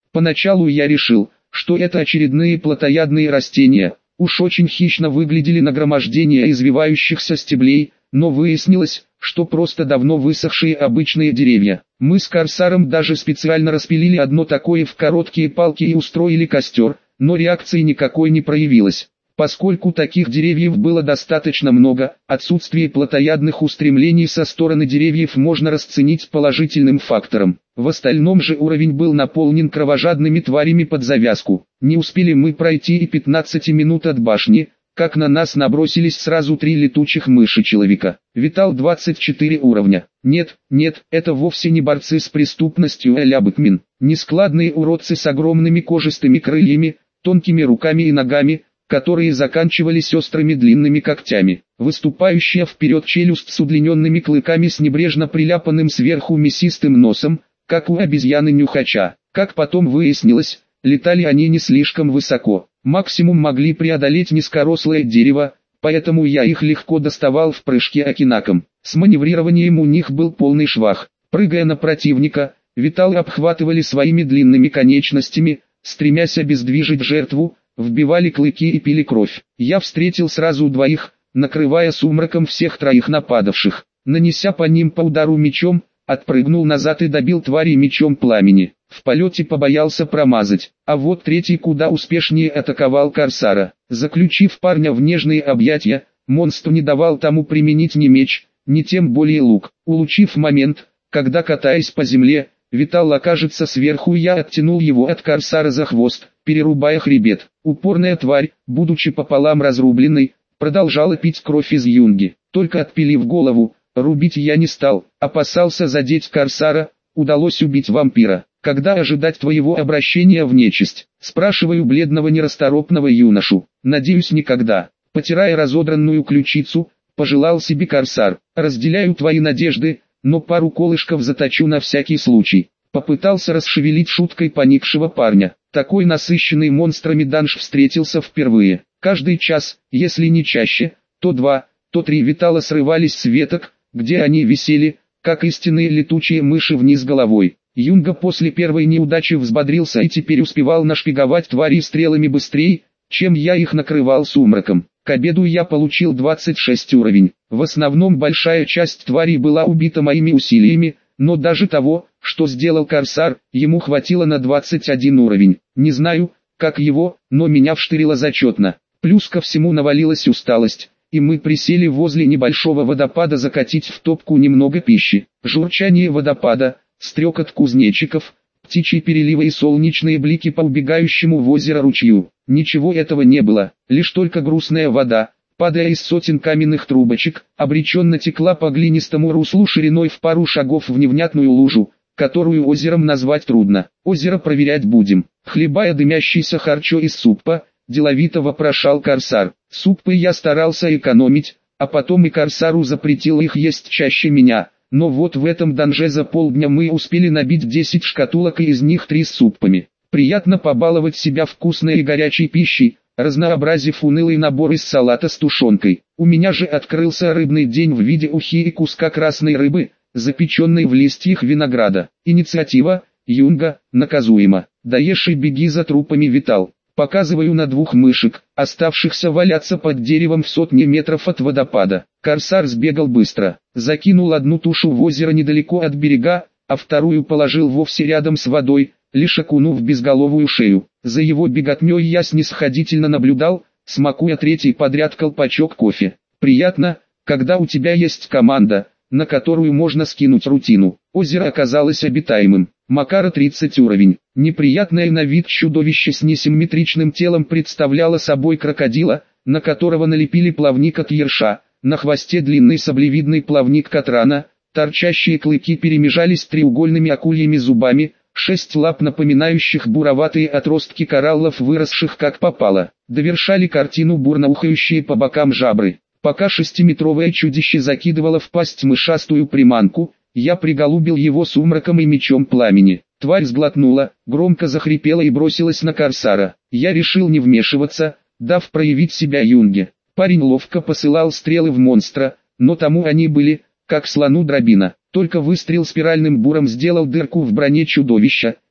Поначалу я решил, что это очередные плотоядные растения, уж очень хищно выглядели нагромождения извивающихся стеблей, но выяснилось, что просто давно высохшие обычные деревья. Мы с Корсаром даже специально распилили одно такое в короткие палки и устроили костер, но реакции никакой не проявилось. Поскольку таких деревьев было достаточно много, отсутствие плотоядных устремлений со стороны деревьев можно расценить положительным фактором. В остальном же уровень был наполнен кровожадными тварями под завязку. Не успели мы пройти и 15 минут от башни, как на нас набросились сразу 3 летучих мыши-человека. Витал 24 уровня. Нет, это вовсе не борцы с преступностью а-ля Бэтмен. Нескладные уродцы с огромными кожистыми крыльями, тонкими руками и ногами, которые заканчивались острыми длинными когтями. Выступающая вперед челюсть с удлиненными клыками с небрежно приляпанным сверху мясистым носом, как у обезьяны-нюхача. Как потом выяснилось, летали они не слишком высоко. Максимум могли преодолеть низкорослое дерево, поэтому я их легко доставал в прыжке окинаком. С маневрированием у них был полный швах. Прыгая на противника, виталы обхватывали своими длинными конечностями, стремясь обездвижить жертву, вбивали клыки и пили кровь. Я встретил сразу двоих, накрывая сумраком всех троих нападавших. Нанеся по ним по удару мечом, отпрыгнул назад и добил твари мечом пламени. В полете побоялся промазать, а вот третий куда успешнее атаковал Корсара. Заключив парня в нежные объятия, монстр не давал тому применить ни меч, ни тем более лук. Улучив момент, когда, катаясь по земле, Витал окажется сверху, я оттянул его от Корсара за хвост, перерубая хребет. Упорная тварь, будучи пополам разрубленной, продолжала пить кровь из юнги. Только отпилив голову, рубить я не стал, опасался задеть Корсара. Удалось убить вампира. Когда ожидать твоего обращения в нечисть? Спрашиваю бледного нерасторопного юношу. Надеюсь, никогда. Потирая разодранную ключицу, пожелал себе Корсар. Разделяю твои надежды, но пару колышков заточу на всякий случай. Попытался расшевелить шуткой поникшего парня. Такой насыщенный монстрами данж встретился впервые. Каждый час, если не чаще, то 2, то 3 витала срывались с веток, где они висели, как истинные летучие мыши вниз головой. Юнга после первой неудачи взбодрился и теперь успевал нашпиговать твари стрелами быстрее, чем я их накрывал сумраком. К обеду я получил 26 уровень. В основном большая часть тварей была убита моими усилиями, но даже того, что сделал Корсар, ему хватило на 21 уровень. Не знаю, как его, но меня вштырило зачетно. Плюс ко всему навалилась усталость, и мы присели возле небольшого водопада закатить в топку немного пищи. Журчание водопада, стрекот кузнечиков, птичьи переливы и солнечные блики по убегающему в озеро ручью. Ничего этого не было, лишь только грустная вода, падая из сотен каменных трубочек, обреченно текла по глинистому руслу шириной в пару шагов в невнятную лужу, которую озером назвать трудно. Озеро проверять будем. Хлебая дымящийся харчо из суппа, деловито вопрошал Корсар. Суппы я старался экономить, а потом и Корсару запретил их есть чаще меня. Но вот в этом данже за полдня мы успели набить 10 шкатулок и из них 3 с суппами. Приятно побаловать себя вкусной и горячей пищей, разнообразив унылый набор из салата с тушенкой. У меня же открылся рыбный день в виде ухи и куска красной рыбы, запеченной в листьях винограда. Инициатива, Юнга, наказуема. Даешь и беги за трупами, Витал. Показываю на 2 мышек, оставшихся валяться под деревом в сотне метров от водопада. Корсар сбегал быстро, закинул одну тушу в озеро недалеко от берега, а вторую положил вовсе рядом с водой, лишь окунув безголовую шею. За его беготней я снисходительно наблюдал, смакуя третий подряд колпачок кофе. Приятно, когда у тебя есть команда, на которую можно скинуть рутину. Озеро оказалось обитаемым. Макара 30 уровень. Неприятное на вид чудовище с несимметричным телом представляло собой крокодила, на которого налепили плавник от ерша, на хвосте длинный саблевидный плавник катрана, торчащие клыки перемежались треугольными акульями зубами, 6 лап, напоминающих буроватые отростки кораллов, выросших как попало, довершали картину бурно ухающие по бокам жабры. Пока 6-метровое чудище закидывало в пасть мышастую приманку, я приголубил его сумраком и мечом пламени. Тварь сглотнула, громко захрипела и бросилась на Корсара. Я решил не вмешиваться, дав проявить себя Юнге. Парень ловко посылал стрелы в монстра, но тому они были, как слону дробина. Только выстрел спиральным буром сделал дырку в броне чудовища,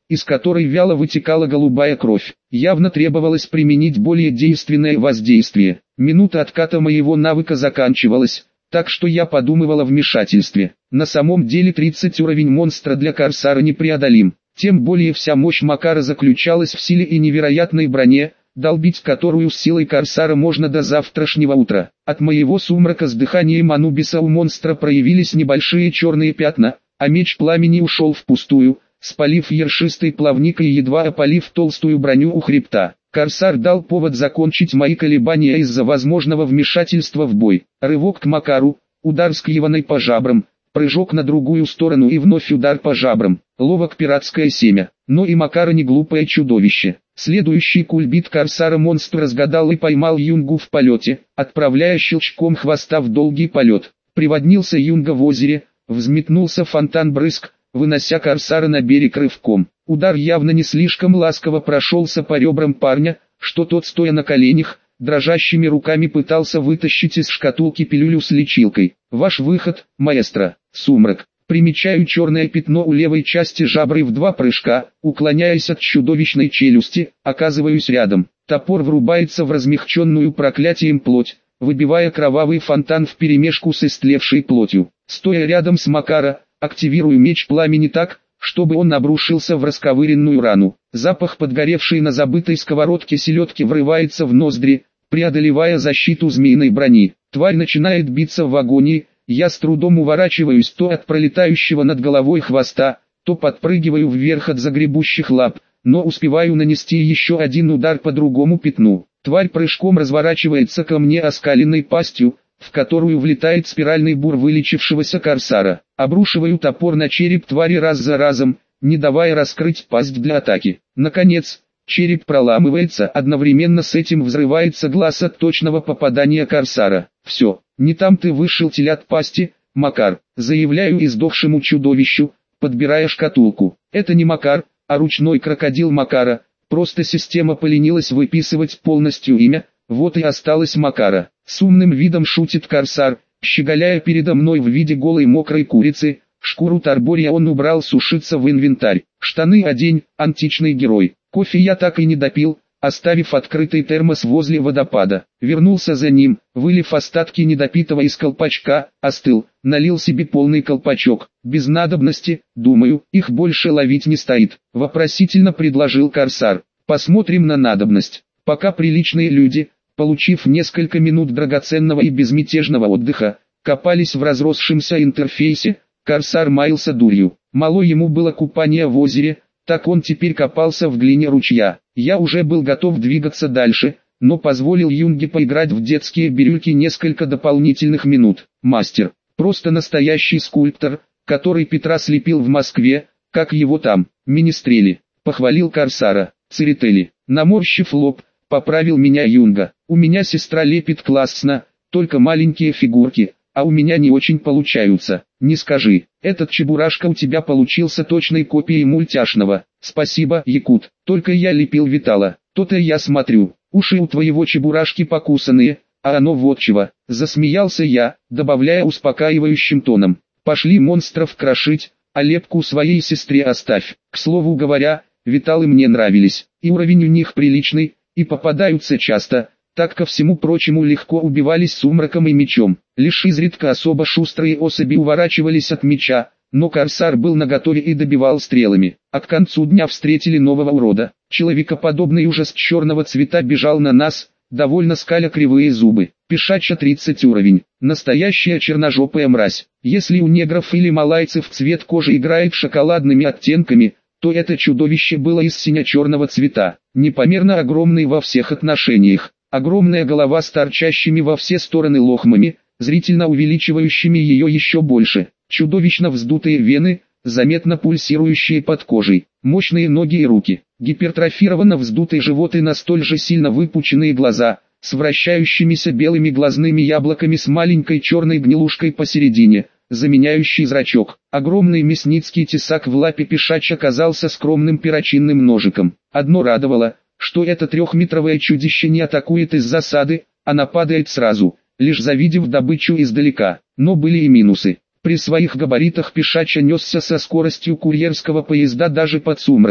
из которой вяло вытекала голубая кровь. Явно требовалось применить более действенное воздействие. Минута отката моего навыка заканчивалась, так что я подумывал о вмешательстве. На самом деле 30 уровень монстра для Корсара непреодолим. Тем более вся мощь Макара заключалась в силе и невероятной броне, долбить которую с силой Корсара можно до завтрашнего утра. От моего сумрака с дыханием Анубиса у монстра проявились небольшие черные пятна, а меч пламени ушел впустую, спалив ершистой плавник и едва опалив толстую броню у хребта. Корсар дал повод закончить мои колебания из-за возможного вмешательства в бой. Рывок к Макару, удар с Кьеваной по жабрам, прыжок на другую сторону и вновь удар по жабрам. Ловок пиратское семя, но и Макара не глупое чудовище. Следующий кульбит Корсара монстр разгадал и поймал Юнгу в полете, отправляя щелчком хвоста в долгий полет. Приводнился Юнга в озере, взметнулся фонтан брызг, вынося Корсара на берег рывком. Удар явно не слишком ласково прошелся по ребрам парня, что тот, стоя на коленях, дрожащими руками пытался вытащить из шкатулки пилюлю с лечилкой. Ваш выход, маэстро. Сумрак. Примечаю черное пятно у левой части жабры в 2 прыжка, уклоняясь от чудовищной челюсти, оказываюсь рядом. Топор врубается в размягченную проклятием плоть, выбивая кровавый фонтан вперемешку с истлевшей плотью. Стоя рядом с Макара, активирую меч пламени так, чтобы он обрушился в расковыренную рану. Запах подгоревшей на забытой сковородке селедки врывается в ноздри, преодолевая защиту змеиной брони. Тварь начинает биться в агонии. Я с трудом уворачиваюсь то от пролетающего над головой хвоста, то подпрыгиваю вверх от загребущих лап, но успеваю нанести еще один удар по другому пятну. Тварь прыжком разворачивается ко мне оскаленной пастью, в которую влетает спиральный бур вылечившегося Корсара. Обрушиваю топор на череп твари раз за разом, не давая раскрыть пасть для атаки. Наконец, череп проламывается, одновременно с этим взрывается глаз от точного попадания Корсара. Все. Не там ты вышел телят пасти, Макар, заявляю издохшему чудовищу, подбирая шкатулку. Это не Макар, а ручной крокодил Макара, просто система поленилась выписывать полностью имя, вот и осталось Макара. С умным видом шутит Корсар, щеголяя передо мной в виде голой мокрой курицы, шкуру Тарбория он убрал сушиться в инвентарь. Штаны одень, античный герой. Кофе я так и не допил, оставив открытый термос возле водопада. Вернулся за ним, вылив остатки недопитого из колпачка, остыл, налил себе полный колпачок. Без надобности, думаю, их больше ловить не стоит. Вопросительно предложил Корсар. Посмотрим на надобность. Пока приличные люди, получив несколько минут драгоценного и безмятежного отдыха, копались в разросшемся интерфейсе, Корсар маялся дурью. Мало ему было купание в озере, так он теперь копался в глине ручья. Я уже был готов двигаться дальше, но позволил Юнге поиграть в детские бирюльки несколько дополнительных минут. Мастер, просто настоящий скульптор, который Петра слепил в Москве, как его там, Министрели, похвалил Корсара. Церетели, наморщив лоб, поправил меня Юнга. У меня сестра лепит классно, только маленькие фигурки, а у меня не очень получаются. Не скажи, этот чебурашка у тебя получился точной копией мультяшного. Спасибо, Якут, только я лепил Витала. То-то я смотрю, уши у твоего чебурашки покусанные, а оно вот чего. Засмеялся я, добавляя успокаивающим тоном. Пошли монстров крошить, а лепку своей сестре оставь. К слову говоря, Виталы мне нравились, и уровень у них приличный, и попадаются часто, так ко всему прочему легко убивались сумраком и мечом. Лишь изредка особо шустрые особи уворачивались от меча, но Корсар был наготове и добивал стрелами. А к концу дня встретили нового урода. Человекоподобный ужас черного цвета бежал на нас, довольно скаля кривые зубы. Пешача 30 уровень. Настоящая черножопая мразь. Если у негров или малайцев цвет кожи играет шоколадными оттенками, то это чудовище было из сине-черного цвета, непомерно огромный во всех отношениях. Огромная голова с торчащими во все стороны лохмами, зрительно увеличивающими ее еще больше. Чудовищно вздутые вены, заметно пульсирующие под кожей. Мощные ноги и руки. Гипертрофированно вздутый живот и на столь же сильно выпученные глаза, с вращающимися белыми глазными яблоками с маленькой черной гнилушкой посередине, заменяющий зрачок. Огромный мясницкий тесак в лапе пешача казался скромным перочинным ножиком. Одно радовало, что это трехметровое чудище не атакует из засады, а нападает сразу, лишь завидев добычу издалека. Но были и минусы. При своих габаритах пешача несся со скоростью курьерского поезда даже под сумраком.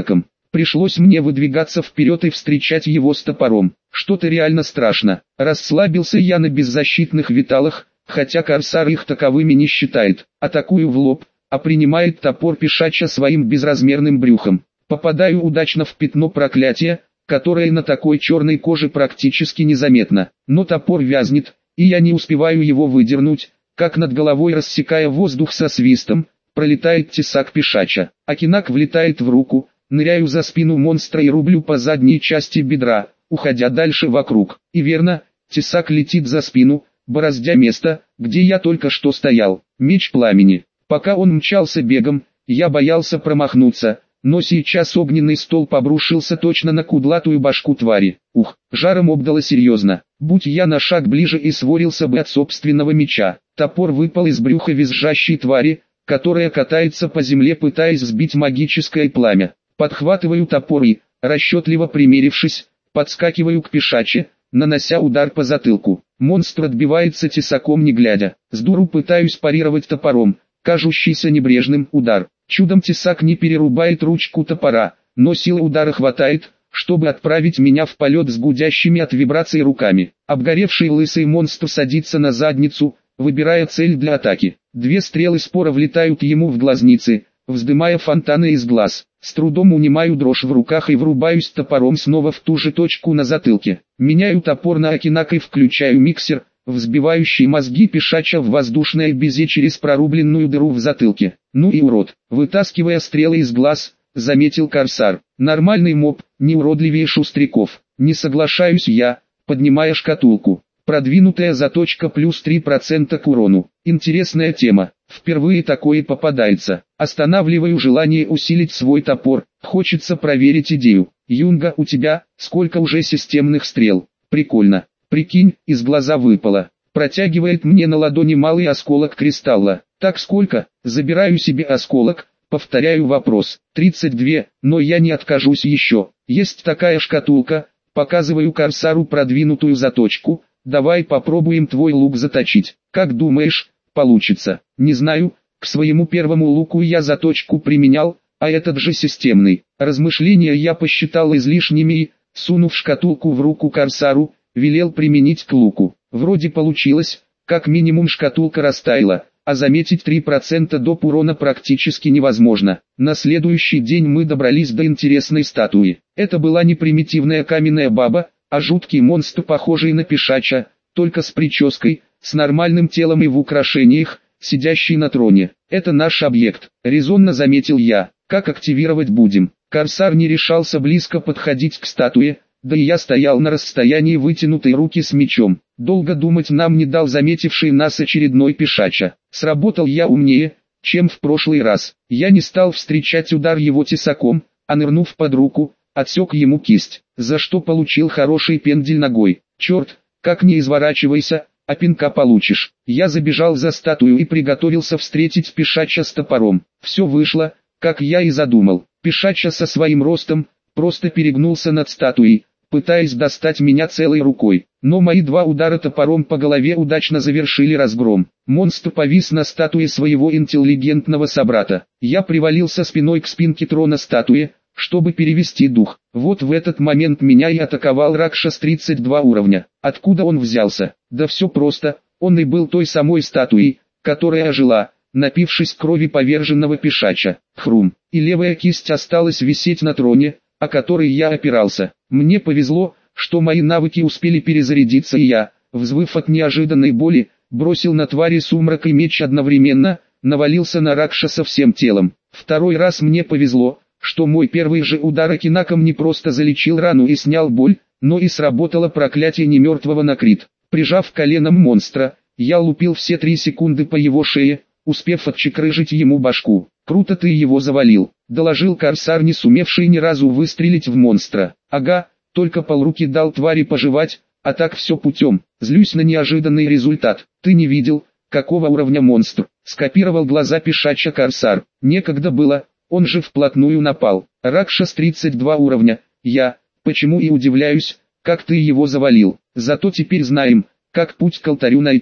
Пришлось мне выдвигаться вперед и встречать его с топором. Что-то реально страшно. Расслабился я на беззащитных виталах, хотя корсар их таковыми не считает. Атакую в лоб, а принимает топор пешача своим безразмерным брюхом. Попадаю удачно в пятно проклятия, которое на такой черной коже практически незаметно. Но топор вязнет, и я не успеваю его выдернуть, как над головой, рассекая воздух со свистом, пролетает тесак пешача. Акинак влетает в руку, ныряю за спину монстра и рублю по задней части бедра, уходя дальше вокруг. И верно, тесак летит за спину, бороздя место, где я только что стоял. Меч пламени. Пока он мчался бегом, я боялся промахнуться, но сейчас огненный столб обрушился точно на кудлатую башку твари. Ух, жаром обдало серьезно. Будь я на шаг ближе и сворился бы от собственного меча. Топор выпал из брюха визжащей твари, которая катается по земле, пытаясь сбить магическое пламя. Подхватываю топор и, расчетливо примерившись, подскакиваю к пешаче, нанося удар по затылку. Монстр отбивается тесаком не глядя. С дуру пытаюсь парировать топором, кажущийся небрежным удар. Чудом тесак не перерубает ручку топора, но силы удара хватает, чтобы отправить меня в полет с гудящими от вибраций руками. Обгоревший лысый монстр садится на задницу, выбирая цель для атаки. 2 стрелы спора влетают ему в глазницы, вздымая фонтаны из глаз. С трудом унимаю дрожь в руках и врубаюсь топором снова в ту же точку на затылке. Меняю топор на Акинак и включаю миксер, взбивающий мозги пешача в воздушное безе через прорубленную дыру в затылке. Ну и урод, вытаскивая стрелы из глаз, заметил корсар. Нормальный моб, не уродливее шустряков. Не соглашаюсь я, поднимая шкатулку. Продвинутая заточка плюс 3% к урону. Интересная тема. Впервые такое попадается. Останавливаю желание усилить свой топор. Хочется проверить идею. Юнга, у тебя сколько уже системных стрел? Прикольно. Прикинь, из глаза выпало. Протягивает мне на ладони малый осколок кристалла. Так сколько? Забираю себе осколок. Повторяю вопрос. 32, но я не откажусь еще. Есть такая шкатулка. Показываю корсару продвинутую заточку. Давай попробуем твой лук заточить. Как думаешь, получится? Не знаю, к своему первому луку я заточку применял, а этот же системный. Размышления я посчитал излишними и, сунув шкатулку в руку корсару, велел применить к луку. Вроде получилось, как минимум шкатулка растаяла, а заметить 3% доп. Урона практически невозможно. На следующий день мы добрались до интересной статуи. Это была не примитивная каменная баба, а жуткий монстр, похожий на пешача, только с прической, с нормальным телом и в украшениях, сидящий на троне. Это наш объект, резонно заметил я. Как активировать будем? Корсар не решался близко подходить к статуе, да и я стоял на расстоянии вытянутой руки с мечом. Долго думать нам не дал заметивший нас очередной пешача. Сработал я умнее, чем в прошлый раз. Я не стал встречать удар его тесаком, а нырнув под руку, отсек ему кисть, за что получил хороший пендель ногой. Черт, как не изворачивайся, а пинка получишь. Я забежал за статую и приготовился встретить пешача с топором. Все вышло, как я и задумал. Пешача со своим ростом просто перегнулся над статуей, пытаясь достать меня целой рукой. Но мои 2 удара топором по голове удачно завершили разгром. Монстр повис на статуе своего интеллигентного собрата. Я привалился спиной к спинке трона статуи, чтобы перевести дух. Вот в этот момент меня и атаковал Ракшас 32 уровня. Откуда он взялся? Да все просто, он и был той самой статуей, которая ожила, напившись крови поверженного пешача. Хрум. И левая кисть осталась висеть на троне, о который я опирался. Мне повезло, что мои навыки успели перезарядиться, и я, взвыв от неожиданной боли, бросил на твари сумрак и меч одновременно, навалился на Ракшаса всем телом. Второй раз мне повезло, что мой первый же удар Акинаком не просто залечил рану и снял боль, но и сработало проклятие немертвого на крит. Прижав коленом монстра, я лупил все 3 секунды по его шее, успев отчекрыжить ему башку. «Круто ты его завалил», — доложил корсар, не сумевший ни разу выстрелить в монстра. «Ага, только полруки дал твари пожевать, а так все путем. Злюсь на неожиданный результат. Ты не видел, какого уровня монстр?» — скопировал глаза пешача корсар. «Некогда было, он же вплотную напал. Ракшас 32 уровня, почему и удивляюсь, как ты его завалил. Зато теперь знаем, как путь к алтарю найти.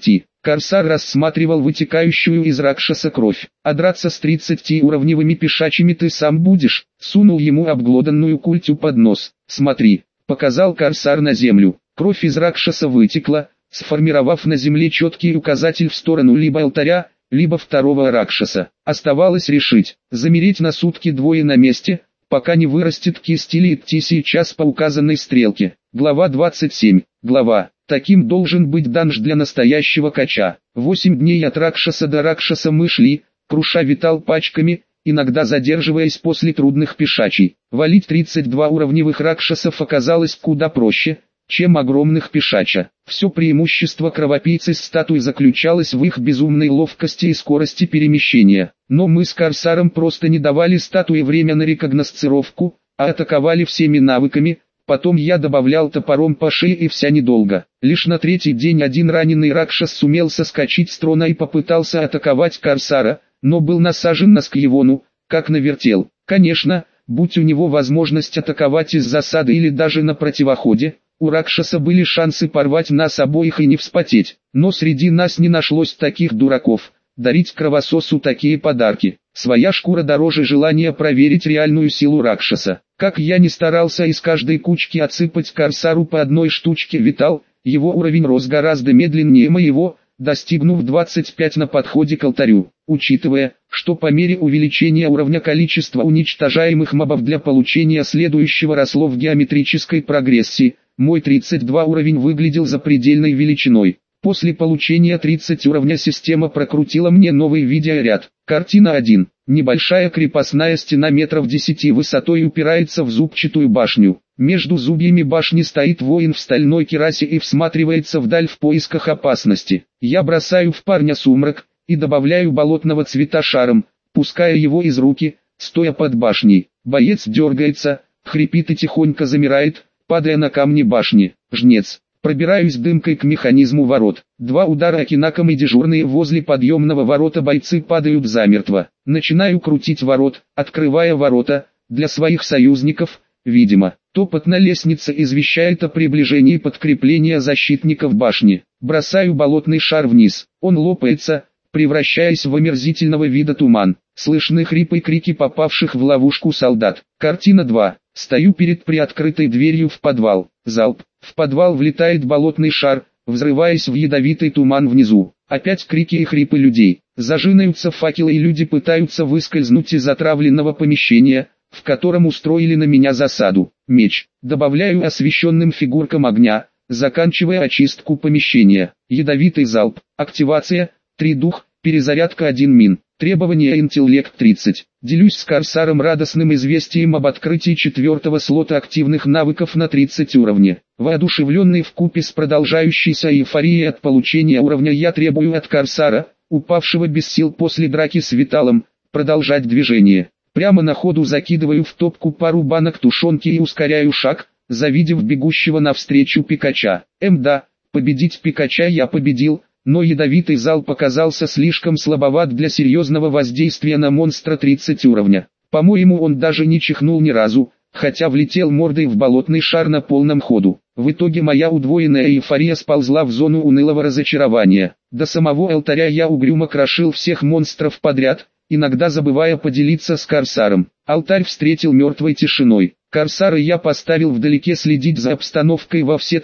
Корсар рассматривал вытекающую из Ракшаса кровь. «А драться с 30-уровневыми пешачами ты сам будешь?» Сунул ему обглоданную культю под нос. «Смотри», — показал Корсар на землю. Кровь из Ракшаса вытекла, сформировав на земле четкий указатель в сторону либо алтаря, либо второго Ракшаса. Оставалось решить, замереть на сутки двое на месте, пока не вырастет кисть, или идти сейчас по указанной стрелке. Глава 27. Глава. Таким должен быть данж для настоящего кача. 8 дней от Ракшаса до Ракшаса мы шли, круша витал пачками, иногда задерживаясь после трудных пешачей. Валить 32 уровневых Ракшасов оказалось куда проще, чем огромных пешача. Все преимущество кровопийцы с статуей заключалось в их безумной ловкости и скорости перемещения. Но мы с Корсаром просто не давали статуе время на рекогносцировку, а атаковали всеми навыками. Потом я добавлял топором по шее, и вся недолго. Лишь на третий день один раненый Ракшас сумел соскочить с трона и попытался атаковать Корсара, но был насажен на Скьявону, как на вертел. Конечно, будь у него возможность атаковать из засады или даже на противоходе, у Ракшаса были шансы порвать нас обоих и не вспотеть. Но среди нас не нашлось таких дураков, дарить кровососу такие подарки. Своя шкура дороже желания проверить реальную силу Ракшаса. Как я ни старался из каждой кучки отсыпать Корсару по одной штучке витал, его уровень рос гораздо медленнее моего, достигнув 25 на подходе к алтарю. Учитывая, что по мере увеличения уровня количество уничтожаемых мобов для получения следующего росло в геометрической прогрессии, мой 32 уровень выглядел запредельной величиной. После получения 30 уровня система прокрутила мне новый видеоряд. Картина 1. Небольшая крепостная стена метров 10 высотой упирается в зубчатую башню. Между зубьями башни стоит воин в стальной кирасе и всматривается вдаль в поисках опасности. Я бросаю в парня сумрак и добавляю болотного цвета шаром, пуская его из руки, стоя под башней. Боец дергается, хрипит и тихонько замирает, падая на камни башни. Жнец. Пробираюсь дымкой к механизму ворот. 2 удара окинаком, и дежурные возле подъемного ворота бойцы падают замертво. Начинаю крутить ворот, открывая ворота, для своих союзников, видимо. Топот на лестнице извещает о приближении подкрепления защитников башни. Бросаю болотный шар вниз. Он лопается, превращаясь в омерзительного вида туман. Слышны хрипы и крики попавших в ловушку солдат. Картина 2. Стою перед приоткрытой дверью в подвал. Залп. В подвал влетает болотный шар, взрываясь в ядовитый туман внизу. Опять крики и хрипы людей. Зажигаются факелы, и люди пытаются выскользнуть из отравленного помещения, в котором устроили на меня засаду. Меч. Добавляю освещенным фигуркам огня, заканчивая очистку помещения. Ядовитый залп. Активация. 3 дух. Перезарядка 1 мин. Требования интеллект 30. Делюсь с Корсаром радостным известием об открытии 4-го слота активных навыков на 30 уровне. Воодушевленный вкупе с продолжающейся эйфорией от получения уровня, я требую от Корсара, упавшего без сил после драки с Виталом, продолжать движение. Прямо на ходу закидываю в топку пару банок тушенки и ускоряю шаг, завидев бегущего навстречу Пикача. Да, победить Пикача я победил, но ядовитый залп оказался слишком слабоват для серьезного воздействия на монстра 30 уровня. По-моему, он даже не чихнул ни разу, хотя влетел мордой в болотный шар на полном ходу. В итоге моя удвоенная эйфория сползла в зону унылого разочарования. До самого алтаря я угрюмо крошил всех монстров подряд, иногда забывая поделиться с Корсаром. Алтарь встретил мертвой тишиной. Корсара я поставил вдалеке следить за обстановкой во все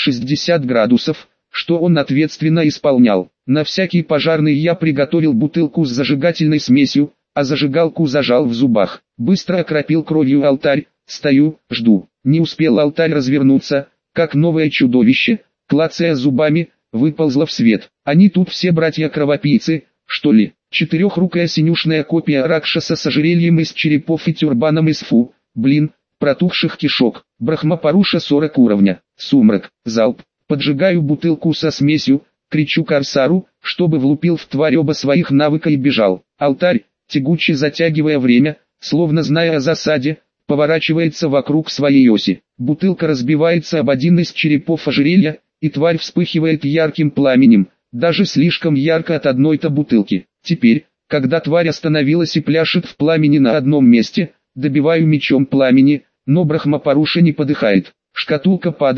360 градусов, что он ответственно исполнял. На всякий пожарный я приготовил бутылку с зажигательной смесью, а зажигалку зажал в зубах. Быстро окропил кровью алтарь, стою, жду. Не успел алтарь развернуться, как новое чудовище, клацая зубами, выползло в свет. Они тут все братья-кровопийцы, что ли? 4-рукая синюшная копия Ракшаса с ожерельем из черепов и тюрбаном из протухших кишок. Брахмапаруша 40 уровня. Сумрак. Залп. Поджигаю бутылку со смесью, кричу Корсару, чтобы влупил в тварь оба своих навыка и бежал. Алтарь, тягуче затягивая время, словно зная о засаде, поворачивается вокруг своей оси. Бутылка разбивается об один из черепов ожерелья, и тварь вспыхивает ярким пламенем, даже слишком ярко от одной-то бутылки. Теперь, когда тварь остановилась и пляшет в пламени на одном месте, добиваю мечом пламени, но Брахмапаруша не подыхает. Шкатулка падает,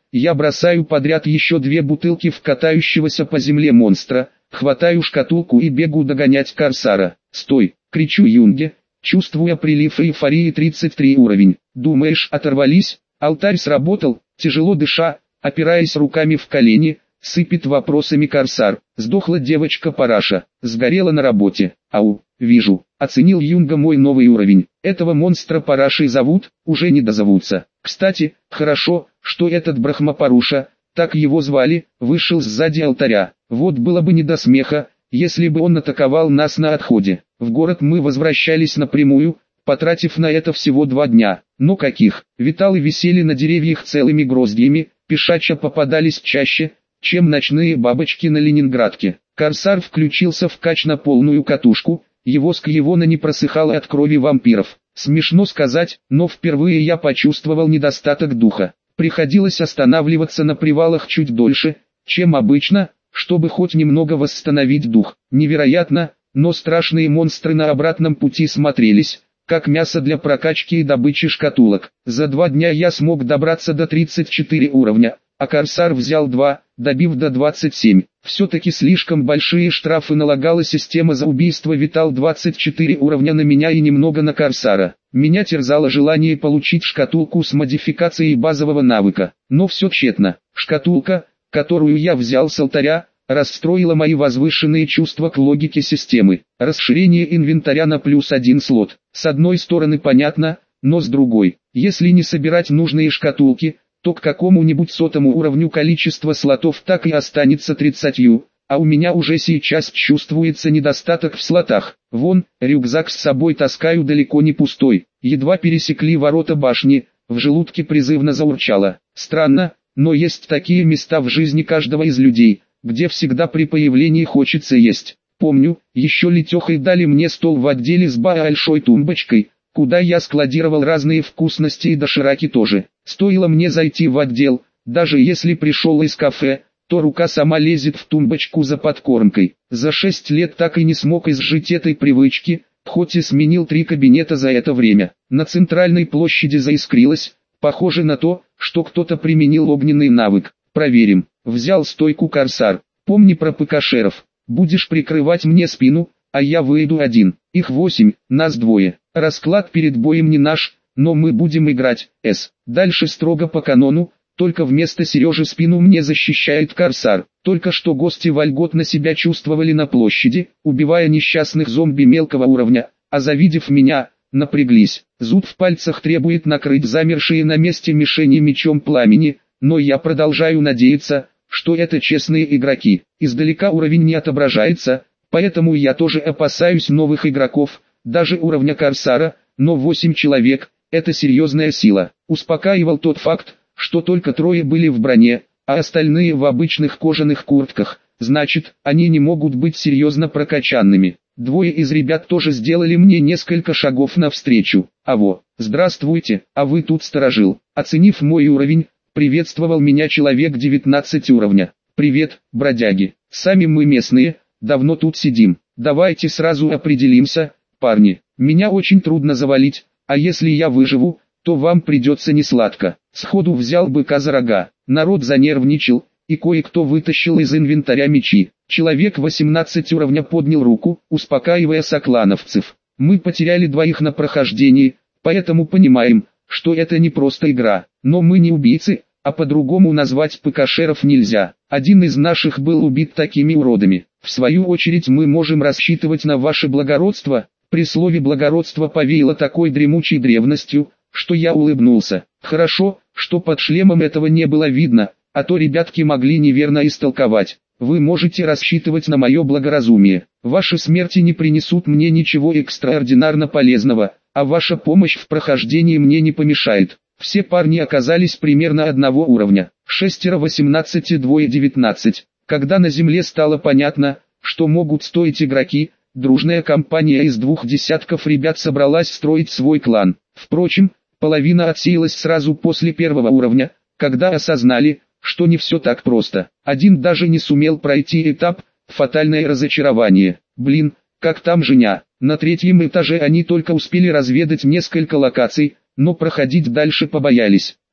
я бросаю подряд еще 2 бутылки в катающегося по земле монстра, хватаю шкатулку и бегу догонять корсара. «Стой!» — кричу Юнге, чувствуя прилив эйфории. 33 уровень. «Думаешь, оторвались?» Алтарь сработал, тяжело дыша, опираясь руками в колени, сыпет вопросами корсар. «Сдохла девочка Параша, сгорела на работе». «Ау, вижу», — оценил Юнга мой новый уровень. «Этого монстра Парашей зовут, уже не дозовутся. Кстати, хорошо, что этот Брахмапаруша, так его звали, вышел сзади алтаря. Вот было бы не до смеха, если бы он атаковал нас на отходе. В город мы возвращались напрямую, потратив на это всего 2 дня. Но каких? Виталы висели на деревьях целыми гроздьями, пешача попадались чаще, чем ночные бабочки на Ленинградке. Корсар включился в кач на полную катушку, его скьявона не просыхала от крови вампиров. Смешно сказать, но впервые я почувствовал недостаток духа. Приходилось останавливаться на привалах чуть дольше, чем обычно, чтобы хоть немного восстановить дух. Невероятно, но страшные монстры на обратном пути смотрелись, как мясо для прокачки и добычи шкатулок. За 2 дня я смог добраться до 34 уровня, а корсар взял 2, добив до 27. Все-таки слишком большие штрафы налагала система за убийство. Витал 24 уровня на меня и немного на корсара. Меня терзало желание получить шкатулку с модификацией базового навыка, но все тщетно. Шкатулка, которую я взял с алтаря, расстроила мои возвышенные чувства к логике системы. Расширение инвентаря на +1 слот. С одной стороны понятно, но с другой, если не собирать нужные шкатулки, то к какому-нибудь 100-му уровню количество слотов так и останется 30, а у меня уже сейчас чувствуется недостаток в слотах. Вон, рюкзак с собой таскаю далеко не пустой. Едва пересекли ворота башни, в желудке призывно заурчало. Странно, но есть такие места в жизни каждого из людей, где всегда при появлении хочется есть. Помню, еще летехой дали мне стол в отделе с большой тумбочкой, куда я складировал разные вкусности, и дошираки тоже. Стоило мне зайти в отдел, даже если пришел из кафе, то рука сама лезет в тумбочку за подкормкой. За 6 лет так и не смог изжить этой привычки, хоть и сменил 3 кабинета за это время. На центральной площади заискрилось, похоже на то, что кто-то применил огненный навык. Проверим. Взял стойку корсар. Помни про ПКшеров. Будешь прикрывать мне спину, а я выйду один. Их 8, нас 2. Расклад перед боем не наш, но мы будем играть. Дальше строго по канону, только вместо Сережи спину мне защищает корсар. Только что гости вольготно себя чувствовали на площади, убивая несчастных зомби мелкого уровня, а завидев меня, напряглись. Зуд в пальцах требует накрыть замершие на месте мишени мечом пламени, но я продолжаю надеяться, что это честные игроки. Издалека уровень не отображается, поэтому я тоже опасаюсь новых игроков, даже уровня корсара, но 8 человек – это серьезная сила. Успокаивал тот факт, что только 3 были в броне, а остальные в обычных кожаных куртках, значит, они не могут быть серьезно прокачанными. 2 из ребят тоже сделали мне несколько шагов навстречу. «Аво, здравствуйте, а вы тут сторожил». Оценив мой уровень, приветствовал меня человек 19 уровня. «Привет, бродяги, сами мы местные, давно тут сидим. Давайте сразу определимся, парни, меня очень трудно завалить, а если я выживу, то вам придется несладко». Сходу взял быка за рога. Народ занервничал, и кое-кто вытащил из инвентаря мечи. Человек 18 уровня поднял руку, успокаивая соклановцев. Мы потеряли 2 на прохождении, поэтому понимаем, что это не просто игра. Но мы не убийцы, а по-другому назвать ПКшеров нельзя. Один из наших был убит такими уродами. В свою очередь мы можем рассчитывать на ваше благородство. При слове благородство повеяло такой дремучей древностью, что я улыбнулся. Хорошо, что под шлемом этого не было видно, а то ребятки могли неверно истолковать. Вы можете рассчитывать на мое благоразумие. Ваши смерти не принесут мне ничего экстраординарно полезного, а ваша помощь в прохождении мне не помешает. Все парни оказались примерно одного уровня. 6, 18 и 2, 19. Когда на земле стало понятно, что могут стоить игроки, дружная компания из 2 десятков ребят собралась строить свой клан. Впрочем, половина отсеялась сразу после 1 уровня, когда осознали, что не все так просто. Один даже не сумел пройти этап, фатальное разочарование. Блин, как там Женя? На 3-м этаже они только успели разведать несколько локаций, но проходить дальше побоялись.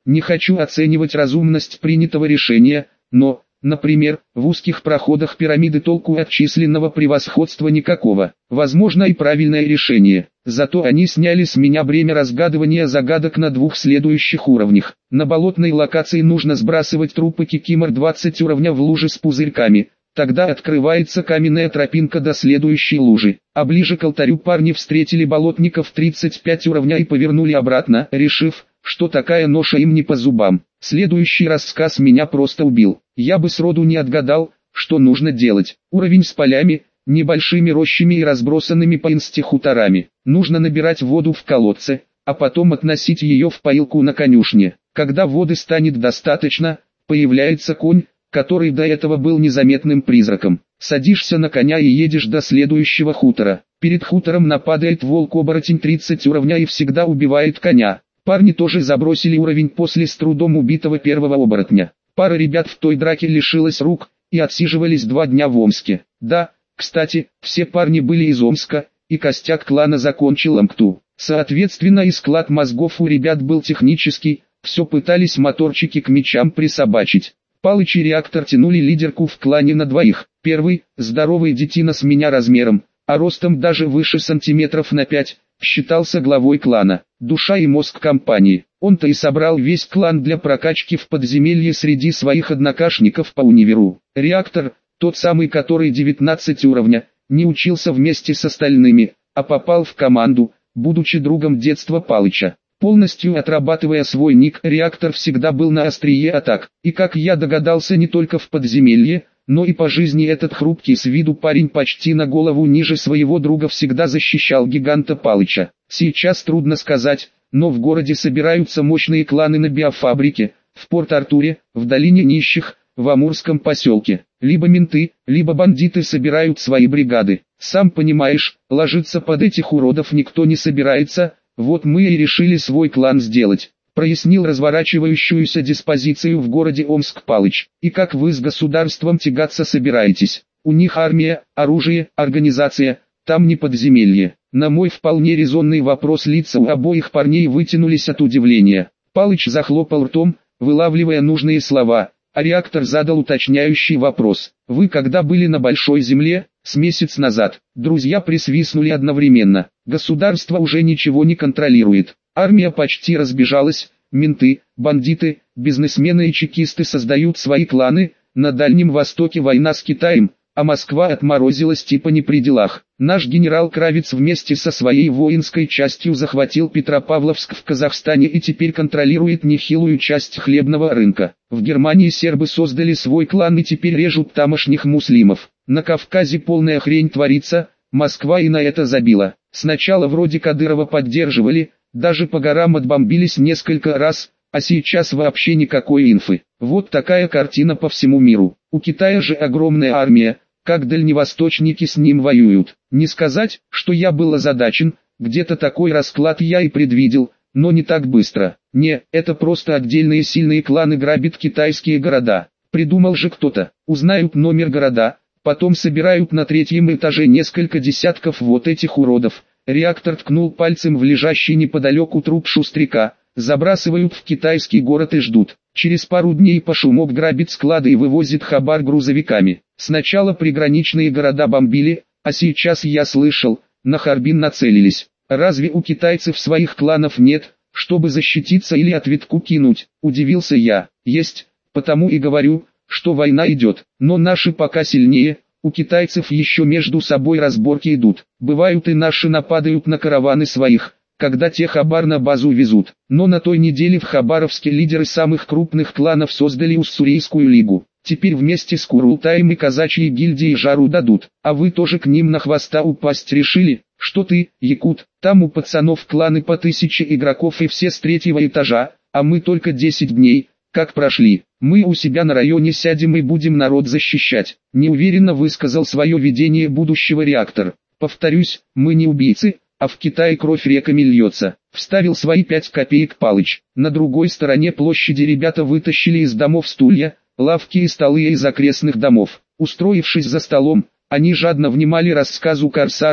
Не хочу оценивать разумность принятого решения, но, например, в узких проходах пирамиды толку от численного превосходства никакого. Возможно и правильное решение. Зато они сняли с меня бремя разгадывания загадок на двух следующих уровнях. На болотной локации нужно сбрасывать трупы кикимор 20 уровня в лужи с пузырьками. Тогда открывается каменная тропинка до следующей лужи. А ближе к алтарю парни встретили болотников 35 уровня и повернули обратно, решив, что такая ноша им не по зубам. Следующий рассказ меня просто убил. Я бы сроду не отгадал, что нужно делать. Уровень с полями, небольшими рощами и разбросанными по инсте хуторами. Нужно набирать воду в колодце, а потом относить ее в поилку на конюшне. Когда воды станет достаточно, появляется конь, который до этого был незаметным призраком. Садишься на коня и едешь до следующего хутора. Перед хутором нападает волк-оборотень 30 уровня и всегда убивает коня. Парни тоже забросили уровень после с трудом убитого первого оборотня. Пара ребят в той драке лишилась рук и отсиживались 2 дня в Омске. Да, кстати, все парни были из Омска, и костяк клана закончил МКТУ. Соответственно и склад мозгов у ребят был технический, все пытались моторчики к мечам присобачить. Палыч и Реактор тянули лидерку в клане на двоих. Первый, здоровый детина с меня размером, а ростом даже выше сантиметров на 5, считался главой клана, душа и мозг компании. Он-то и собрал весь клан для прокачки в подземелье среди своих однокашников по универу. Реактор, тот самый, который 19 уровня, не учился вместе с остальными, а попал в команду, будучи другом детства Палыча. Полностью отрабатывая свой ник, Реактор всегда был на острие атак, и как я догадался не только в подземелье, но и по жизни этот хрупкий с виду парень почти на голову ниже своего друга всегда защищал гиганта Палыча. Сейчас трудно сказать, но в городе собираются мощные кланы на биофабрике, в Порт-Артуре, в Долине Нищих, в Амурском поселке. Либо менты, либо бандиты собирают свои бригады. Сам понимаешь, ложиться под этих уродов никто не собирается. Вот мы и решили свой клан сделать. Прояснил разворачивающуюся диспозицию в городе Омск Палыч. И как вы с государством тягаться собираетесь? У них армия, оружие, организация, там не подземелье. На мой вполне резонный вопрос лица у обоих парней вытянулись от удивления. Палыч захлопал ртом, вылавливая нужные слова, а Реактор задал уточняющий вопрос. Вы когда были на Большой Земле? С месяц назад. Друзья присвистнули одновременно. Государство уже ничего не контролирует. Армия почти разбежалась, менты, бандиты, бизнесмены и чекисты создают свои кланы, на Дальнем Востоке война с Китаем, а Москва отморозилась типа не при делах. Наш генерал Кравец вместе со своей воинской частью захватил Петропавловск в Казахстане и теперь контролирует нехилую часть хлебного рынка. В Германии сербы создали свой клан и теперь режут тамошних муслимов. На Кавказе полная хрень творится, Москва и на это забила. Сначала вроде Кадырова поддерживали, даже по горам отбомбились несколько раз, а сейчас вообще никакой инфы. Вот такая картина по всему миру. У Китая же огромная армия, как дальневосточники с ним воюют. Не сказать, что я был озадачен, где-то такой расклад я и предвидел, но не так быстро. Не, это просто отдельные сильные кланы грабят китайские города. Придумал же кто-то. Узнают номер города, потом собирают на 3-м этаже несколько десятков вот этих уродов. Реактор ткнул пальцем в лежащий неподалеку труп Шустряка, забрасывают в китайский город и ждут. Через пару дней Пашумок грабит склады и вывозит хабар грузовиками. Сначала приграничные города бомбили, а сейчас я слышал, на Харбин нацелились. Разве у китайцев своих кланов нет, чтобы защититься или ответку кинуть? Удивился я. Есть, потому и говорю, что война идет, но наши пока сильнее, у китайцев еще между собой разборки идут. Бывают и наши нападают на караваны своих, когда те хабар на базу везут. Но на той неделе в Хабаровске лидеры самых крупных кланов создали Уссурийскую лигу. Теперь вместе с Курултаем и казачьей гильдией жару дадут. А вы тоже к ним на хвоста упасть решили? Что ты, якут, там у пацанов кланы по 1000 игроков и все с 3-го этажа, а мы только 10 дней, как прошли. Мы у себя на районе сядем и будем народ защищать. Неуверенно высказал свое видение будущего Реактор. Повторюсь, мы не убийцы, а в Китае кровь реками льется. Вставил свои 5 копеек Палыч. На другой стороне площади ребята вытащили из домов стулья, лавки и столы из окрестных домов. Устроившись за столом, они жадно внимали рассказу Корсара,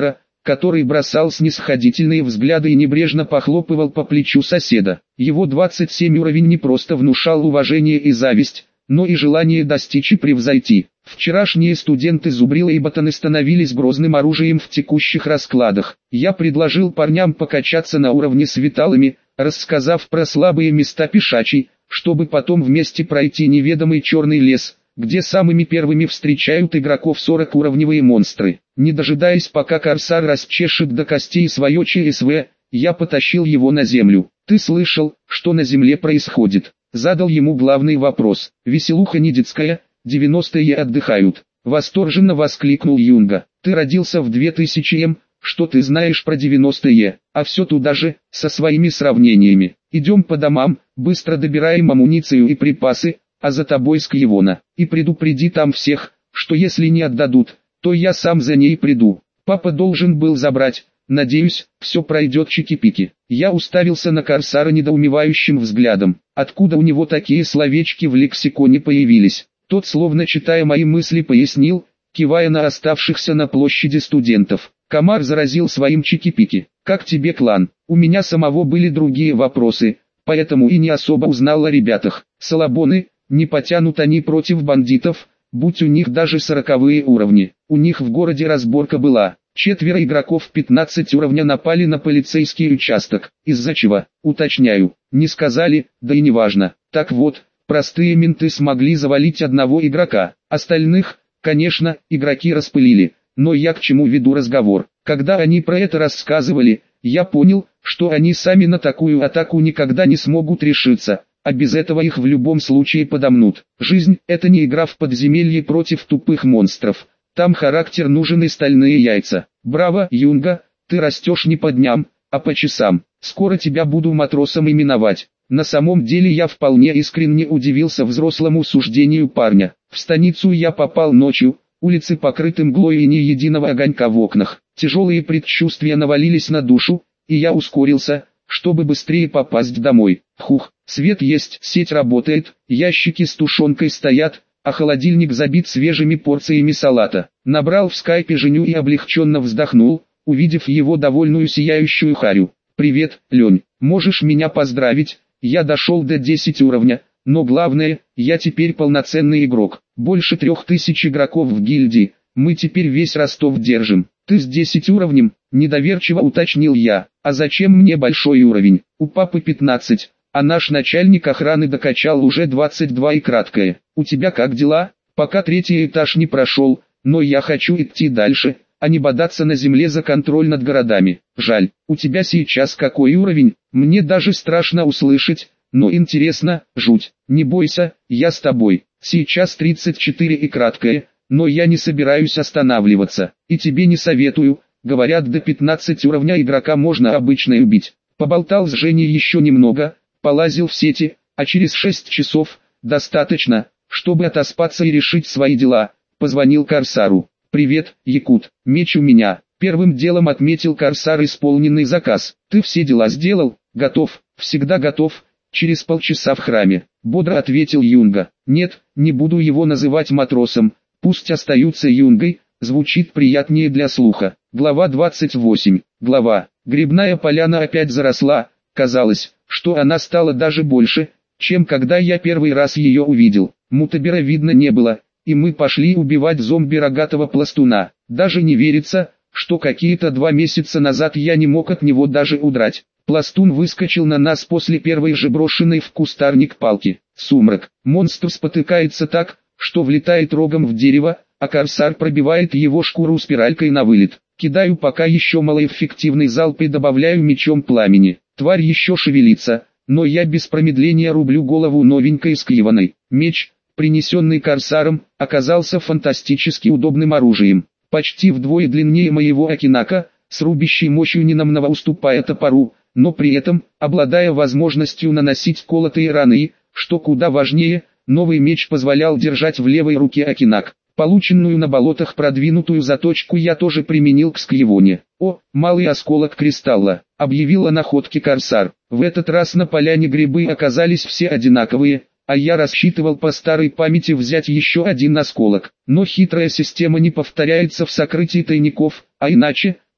который бросал снисходительные взгляды и небрежно похлопывал по плечу соседа. Его 27 уровень не просто внушал уважение и зависть, но и желание достичь и превзойти. Вчерашние студенты Зубрила и Ботаны становились грозным оружием в текущих раскладах. Я предложил парням покачаться на уровне с виталами, рассказав про слабые места пешачей, чтобы потом вместе пройти неведомый черный лес, где самыми первыми встречают игроков 40-уровневые монстры. Не дожидаясь, пока Корсар расчешет до костей свое ЧСВ, я потащил его на землю. «Ты слышал, что на земле происходит?» Задал ему главный вопрос. «Веселуха не детская, 90-е отдыхают». Восторженно воскликнул Юнга. «Ты родился в 2000-м, что ты знаешь про 90-е, а все туда же, со своими сравнениями. Идем по домам, быстро добираем амуницию и припасы, а за тобой Скьявона. И предупреди там всех, что если не отдадут, то я сам за ней приду. Папа должен был забрать. Надеюсь, все пройдет чики-пики». Я уставился на Корсара недоумевающим взглядом. Откуда у него такие словечки в лексиконе появились? Тот, словно читая мои мысли, пояснил, кивая на оставшихся на площади студентов. Комар заразил своим чики-пики. «Как тебе клан?» У меня самого были другие вопросы, поэтому и не особо узнал о ребятах. Салабоны, не потянут они против бандитов, будь у них даже 40-е уровни. У них в городе разборка была. 4 игроков 15 уровня напали на полицейский участок. Из-за чего? Уточняю. Не сказали, да и не важно. Так вот, простые менты смогли завалить одного игрока. Остальных, конечно, игроки распылили. Но я к чему веду разговор? Когда они про это рассказывали, я понял, что они сами на такую атаку никогда не смогут решиться, а без этого их в любом случае подомнут. Жизнь – это не игра в подземелье против тупых монстров. Там характер нужен и стальные яйца. Браво, Юнга, ты растешь не по дням, а по часам. Скоро тебя буду матросом именовать. На самом деле я вполне искренне удивился взрослому суждению парня. В станицу я попал ночью, улицы покрыты мглой и ни единого огонька в окнах. Тяжелые предчувствия навалились на душу, и я ускорился, чтобы быстрее попасть домой. Хух, свет есть, сеть работает, ящики с тушенкой стоят, а холодильник забит свежими порциями салата. Набрал в скайпе Женю и облегченно вздохнул, увидев его довольную сияющую харю. «Привет, Лень, можешь меня поздравить, я дошел до 10 уровня, но главное, я теперь полноценный игрок. Больше 3000 игроков в гильдии, мы теперь весь Ростов держим». «Ты с 10 уровнем?» – недоверчиво уточнил я. «А зачем мне большой уровень? У папы 15. А наш начальник охраны докачал уже 22 и краткое. У тебя как дела?» «Пока 3-й этаж не прошел, но я хочу идти дальше, а не бодаться на земле за контроль над городами. Жаль, у тебя сейчас какой уровень? Мне даже страшно услышать, но интересно, жуть. Не бойся, я с тобой. Сейчас 34 и краткое, но я не собираюсь останавливаться. И тебе не советую, говорят, до 15 уровня игрока можно обычно убить». Поболтал с Женей еще немного, полазил в сети, а через 6 часов, достаточно, чтобы отоспаться и решить свои дела, позвонил Корсару. «Привет, Якут, меч у меня». Первым делом отметил Корсар исполненный заказ. «Ты все дела сделал?» «Готов, всегда готов, через полчаса в храме», бодро ответил Юнга. «Нет, не буду его называть матросом, пусть остаются Юнгой, звучит приятнее для слуха». Глава 28. Глава. Грибная поляна опять заросла, казалось, что она стала даже больше, чем когда я первый раз ее увидел. Мутабера видно не было, и мы пошли убивать зомби рогатого пластуна. Даже не верится, что какие-то 2 месяца назад я не мог от него даже удрать. Пластун выскочил на нас после первой же брошенной в кустарник палки. Сумрак. Монстр спотыкается так, что влетает рогом в дерево, а Корсар пробивает его шкуру спиралькой на вылет. Кидаю пока еще малоэффективный залп и добавляю мечом пламени. Тварь еще шевелится, но я без промедления рублю голову новенькой Скьявоной. Меч, принесенный Корсаром, оказался фантастически удобным оружием. Почти вдвое длиннее моего Акинака, с рубящей мощью ненамного уступая топору, но при этом, обладая возможностью наносить колотые раны и, что куда важнее, новый меч позволял держать в левой руке Акинак. Полученную на болотах продвинутую заточку я тоже применил к Скьявоне. «О, малый осколок кристалла», — объявил о находке Корсар. В этот раз на поляне грибы оказались все одинаковые, а я рассчитывал по старой памяти взять еще один осколок. Но хитрая система не повторяется в сокрытии тайников, а иначе,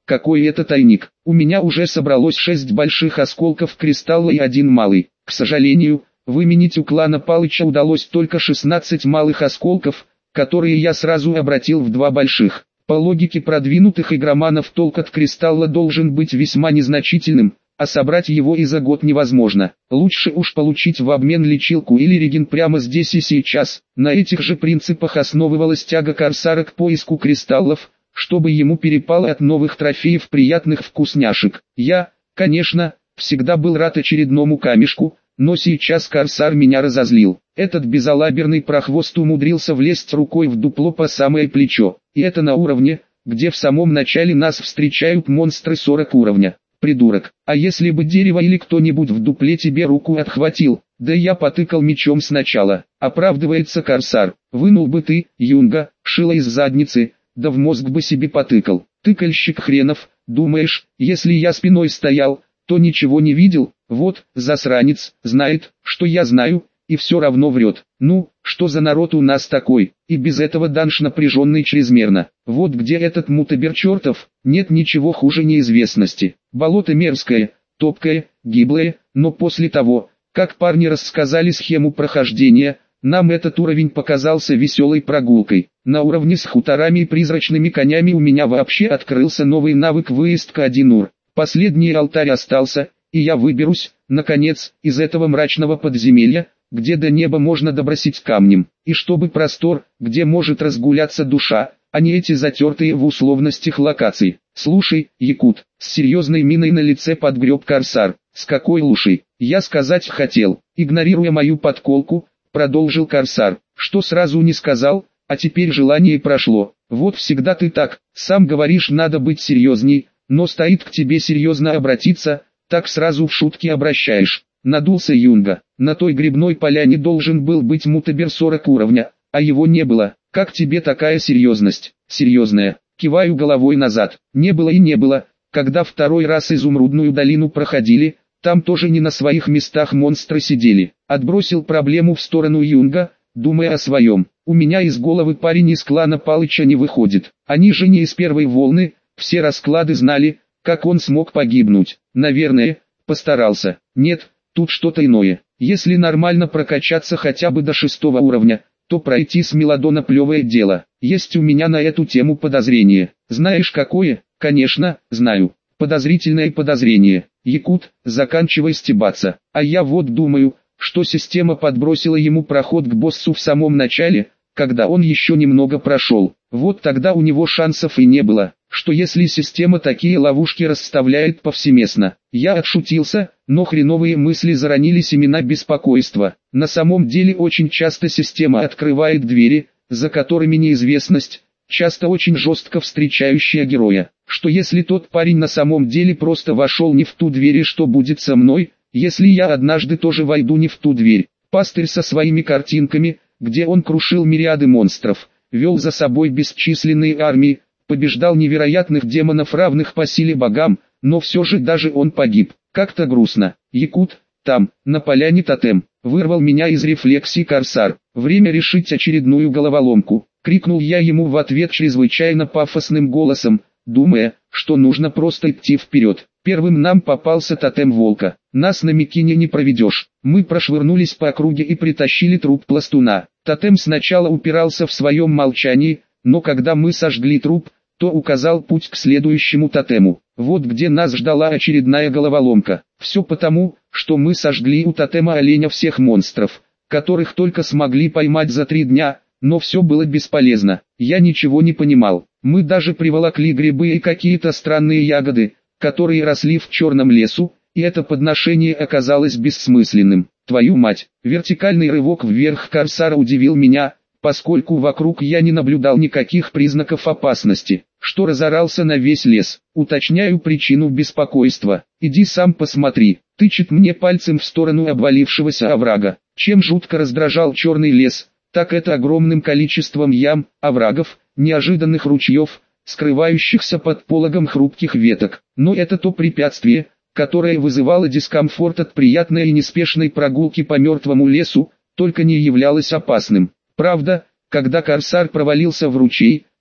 какой это тайник. У меня уже собралось 6 больших осколков кристалла и 1 малый. К сожалению, выменить у клана Палыча удалось только 16 малых осколков, которые я сразу обратил в 2 больших. По логике продвинутых игроманов толк от кристалла должен быть весьма незначительным, а собрать его и за год невозможно. Лучше уж получить в обмен лечилку или реген прямо здесь и сейчас. На этих же принципах основывалась тяга Корсара к поиску кристаллов, чтобы ему перепало от новых трофеев приятных вкусняшек. Я, конечно, всегда был рад очередному камешку, но сейчас Корсар меня разозлил. Этот безалаберный прохвост умудрился влезть рукой в дупло по самое плечо. И это на уровне, где в самом начале нас встречают монстры 40 уровня. Придурок, а если бы дерево или кто-нибудь в дупле тебе руку отхватил, да я потыкал мечом сначала. Оправдывается Корсар. Вынул бы ты, Юнга, шило из задницы, да в мозг бы себе потыкал. Тыкальщик хренов, думаешь, если я спиной стоял, то ничего не видел? Вот, засранец, знает, что я знаю, и все равно врет. Ну, что за народ у нас такой, и без этого данж напряженный чрезмерно. Вот где этот мутабер чертов, нет ничего хуже неизвестности. Болото мерзкое, топкое, гиблое, но после того, как парни рассказали схему прохождения, нам этот уровень показался веселой прогулкой. На уровне с хуторами и призрачными конями у меня вообще открылся новый навык выезд К1 Последний алтарь остался, и я выберусь, наконец, из этого мрачного подземелья, где до неба можно добросить камнем, и чтобы простор, где может разгуляться душа, а не эти затертые в условностях локации. Слушай, Якут, с серьезной миной на лице подгреб Корсар, с какой лушей, я сказать хотел, игнорируя мою подколку, продолжил Корсар, что сразу не сказал, а теперь желание прошло. Вот всегда ты так, сам говоришь надо быть серьезней, но стоит к тебе серьезно обратиться, так сразу в шутки обращаешь. Надулся Юнга. На той грибной поляне должен был быть мутабер 40 уровня, а его не было. Как тебе такая серьезность? Серьезная. Киваю головой назад. Не было и не было. Когда второй раз изумрудную долину проходили, там тоже не на своих местах монстры сидели. Отбросил проблему в сторону Юнга, думая о своем. У меня из головы парень из клана Палыча не выходит. Они же не из первой волны, все расклады знали, как он смог погибнуть. Наверное, постарался. Нет, тут что-то иное. Если нормально прокачаться хотя бы до 6 уровня, то пройти с Мелодона плевое дело. Есть у меня на эту тему подозрение. Знаешь какое? Конечно, знаю. Подозрительное подозрение. Якут, заканчивай стебаться. А я вот думаю, что система подбросила ему проход к боссу в самом начале, когда он еще немного прошел. Вот тогда у него шансов и не было. Что если система такие ловушки расставляет повсеместно? Я отшутился, но хреновые мысли заронили семена беспокойства. На самом деле очень часто система открывает двери, за которыми неизвестность, часто очень жестко встречающая героя. Что если тот парень на самом деле просто вошел не в ту дверь, и что будет со мной, если я однажды тоже войду не в ту дверь? Пастырь со своими картинками, где он крушил мириады монстров, вел за собой бесчисленные армии, побеждал невероятных демонов, равных по силе богам, но все же даже он погиб. Как-то грустно. Якут, там, на поляне тотем, вырвал меня из рефлексии Корсар. Время решить очередную головоломку. Крикнул я ему в ответ чрезвычайно пафосным голосом, думая, что нужно просто идти вперед. Первым нам попался тотем волка. Нас на Микине не проведешь. Мы прошвырнулись по округе и притащили труп пластуна. Тотем сначала упирался в своем молчании, но когда мы сожгли труп, то указал путь к следующему тотему. Вот где нас ждала очередная головоломка. Все потому, что мы сожгли у тотема оленя всех монстров, которых только смогли поймать за 3 дня, но все было бесполезно. Я ничего не понимал. Мы даже приволокли грибы и какие-то странные ягоды, которые росли в черном лесу, и это подношение оказалось бессмысленным. Твою мать, вертикальный рывок вверх Корсара удивил меня, поскольку вокруг я не наблюдал никаких признаков опасности, что разорался на весь лес. Уточняю причину беспокойства. Иди сам посмотри. Тычет мне пальцем в сторону обвалившегося оврага. Чем жутко раздражал черный лес, так это огромным количеством ям, оврагов, неожиданных ручьев, скрывающихся под пологом хрупких веток. Но это то препятствие, которое вызывало дискомфорт от приятной и неспешной прогулки по мертвому лесу, только не являлось опасным. Правда, когда Корсар провалился в ручей,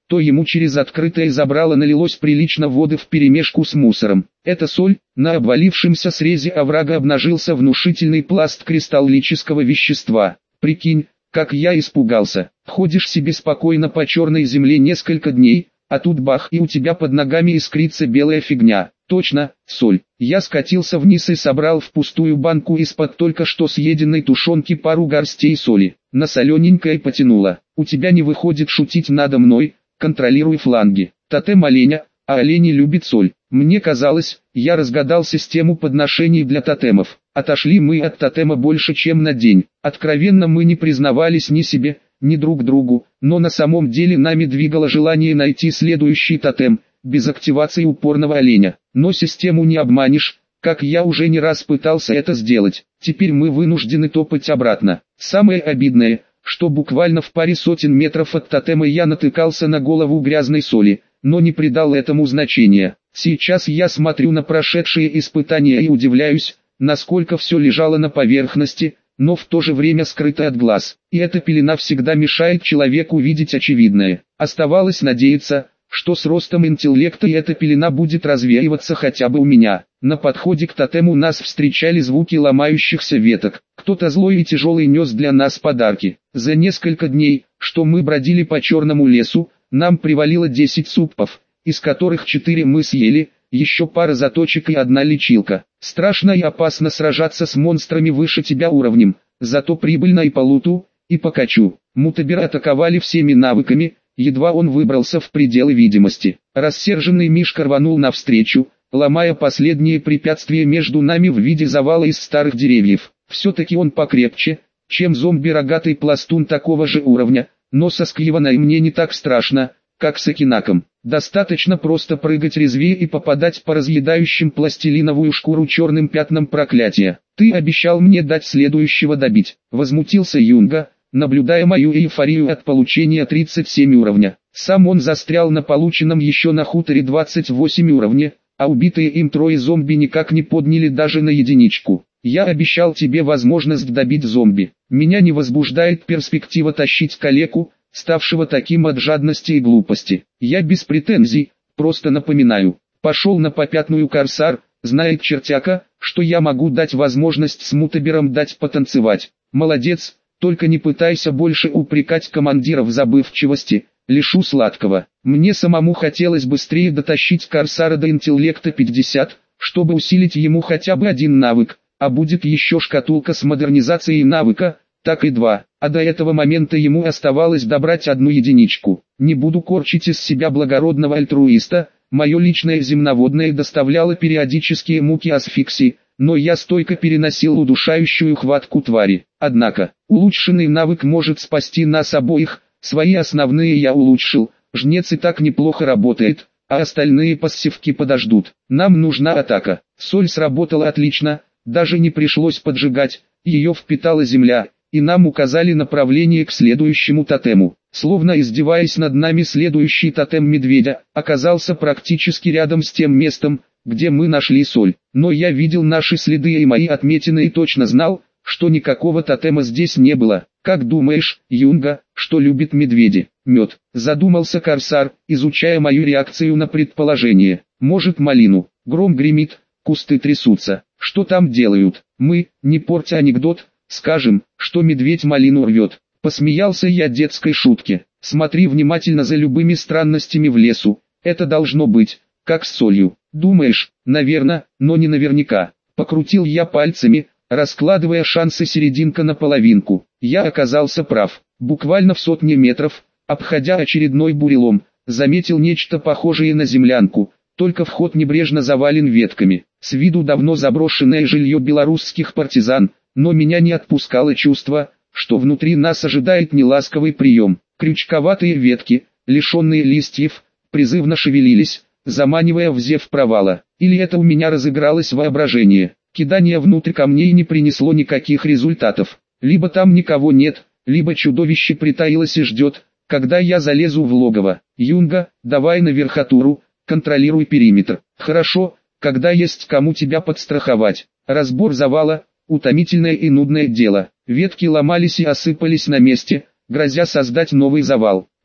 то ему через открытое забрало налилось прилично воды вперемешку с мусором. Это соль. На обвалившемся срезе оврага обнажился внушительный пласт кристаллического вещества. Прикинь, как я испугался. Ходишь себе спокойно по черной земле несколько дней, а тут бах, и у тебя под ногами искрится белая фигня. Точно, соль. Я скатился вниз и собрал в пустую банку из-под только что съеденной тушенки пару горстей соли. На солененькое потянуло. У тебя не выходит шутить надо мной, контролируй фланги. Тотем оленя, а олени любят соль. Мне казалось, я разгадал систему подношений для тотемов. Отошли мы от тотема больше чем на день. Откровенно мы не признавались ни себе, ни друг другу, но на самом деле нами двигало желание найти следующий тотем, без активации упорного оленя. Но систему не обманешь, как я уже не раз пытался это сделать. Теперь мы вынуждены топать обратно. Самое обидное, что буквально в паре сотен метров от тотема я натыкался на голову грязной соли, но не придал этому значения. Сейчас я смотрю на прошедшие испытания и удивляюсь, насколько все лежало на поверхности, но в то же время скрыто от глаз. И эта пелена всегда мешает человеку видеть очевидное. Оставалось надеяться, что с ростом интеллекта и эта пелена будет развеиваться хотя бы у меня. На подходе к тотему нас встречали звуки ломающихся веток. Кто-то злой и тяжелый нес для нас подарки. За несколько дней, что мы бродили по черному лесу, нам привалило 10 супов, из которых 4 мы съели, еще пара заточек и одна лечилка. Страшно и опасно сражаться с монстрами выше тебя уровнем, зато прибыльно и по луту, и по качу. Мутабера атаковали всеми навыками, едва он выбрался в пределы видимости. Рассерженный Мишка рванул навстречу, ломая последние препятствия между нами в виде завала из старых деревьев. Все-таки он покрепче, чем зомби-рогатый пластун такого же уровня, но со Скливаной мне не так страшно, как с Акинаком. Достаточно просто прыгать резвее и попадать по разъедающим пластилиновую шкуру черным пятнам проклятия. «Ты обещал мне дать следующего добить», — возмутился Юнга, наблюдая мою эйфорию от получения 37 уровня. Сам он застрял на полученном еще на хуторе 28 уровне, а убитые им 3 зомби никак не подняли даже на единичку. «Я обещал тебе возможность добить зомби. Меня не возбуждает перспектива тащить калеку, ставшего таким от жадности и глупости. Я без претензий, просто напоминаю. Пошел на попятную, Корсар, знает чертяка, что я могу дать возможность с Мутабером дать потанцевать. Молодец, только не пытайся больше упрекать командира в забывчивости, лишу сладкого. Мне самому хотелось быстрее дотащить Корсара до интеллекта 50, чтобы усилить ему хотя бы один навык, а будет еще шкатулка с модернизацией навыка, так и 2, а до этого момента ему оставалось добрать 1 единичку. Не буду корчить из себя благородного альтруиста, мое личное земноводное доставляло периодические муки асфиксии, но я стойко переносил удушающую хватку твари. Однако, улучшенный навык может спасти нас обоих, свои основные я улучшил, жнец и так неплохо работает, а остальные пассивки подождут. Нам нужна атака. Соль сработала отлично, даже не пришлось поджигать, ее впитала земля, и нам указали направление к следующему тотему. Словно издеваясь над нами, следующий тотем медведя оказался практически рядом с тем местом, где мы нашли соль. Но я видел наши следы и мои отметины и точно знал, что никакого тотема здесь не было. «Как думаешь, Юнга, что любит медведи?» «Мед», задумался Корсар, изучая мою реакцию на предположение. «Может, малину?» Гром гремит, кусты трясутся. «Что там делают?» «Мы, не портя анекдот, скажем, что медведь малину рвет». Посмеялся я детской шутке. «Смотри внимательно за любыми странностями в лесу, это должно быть, как с солью». «Думаешь?» «Наверно, но не наверняка». Покрутил я пальцами, раскладывая шансы серединка на половинку. Я оказался прав. Буквально в сотне метров, обходя очередной бурелом, заметил нечто похожее на землянку, только вход небрежно завален ветками. С виду давно заброшенное жилье белорусских партизан, но меня не отпускало чувство, что внутри нас ожидает неласковый прием. Крючковатые ветки, лишенные листьев, призывно шевелились, заманивая в зев провала. Или это у меня разыгралось воображение? Кидание внутрь камней не принесло никаких результатов. Либо там никого нет, либо чудовище притаилось и ждет, когда я залезу в логово. «Юнга, давай на верхотуру, контролируй периметр». «Хорошо, когда есть кому тебя подстраховать». Разбор завала – утомительное и нудное дело. Ветки ломались и осыпались на месте, грозя создать новый завал.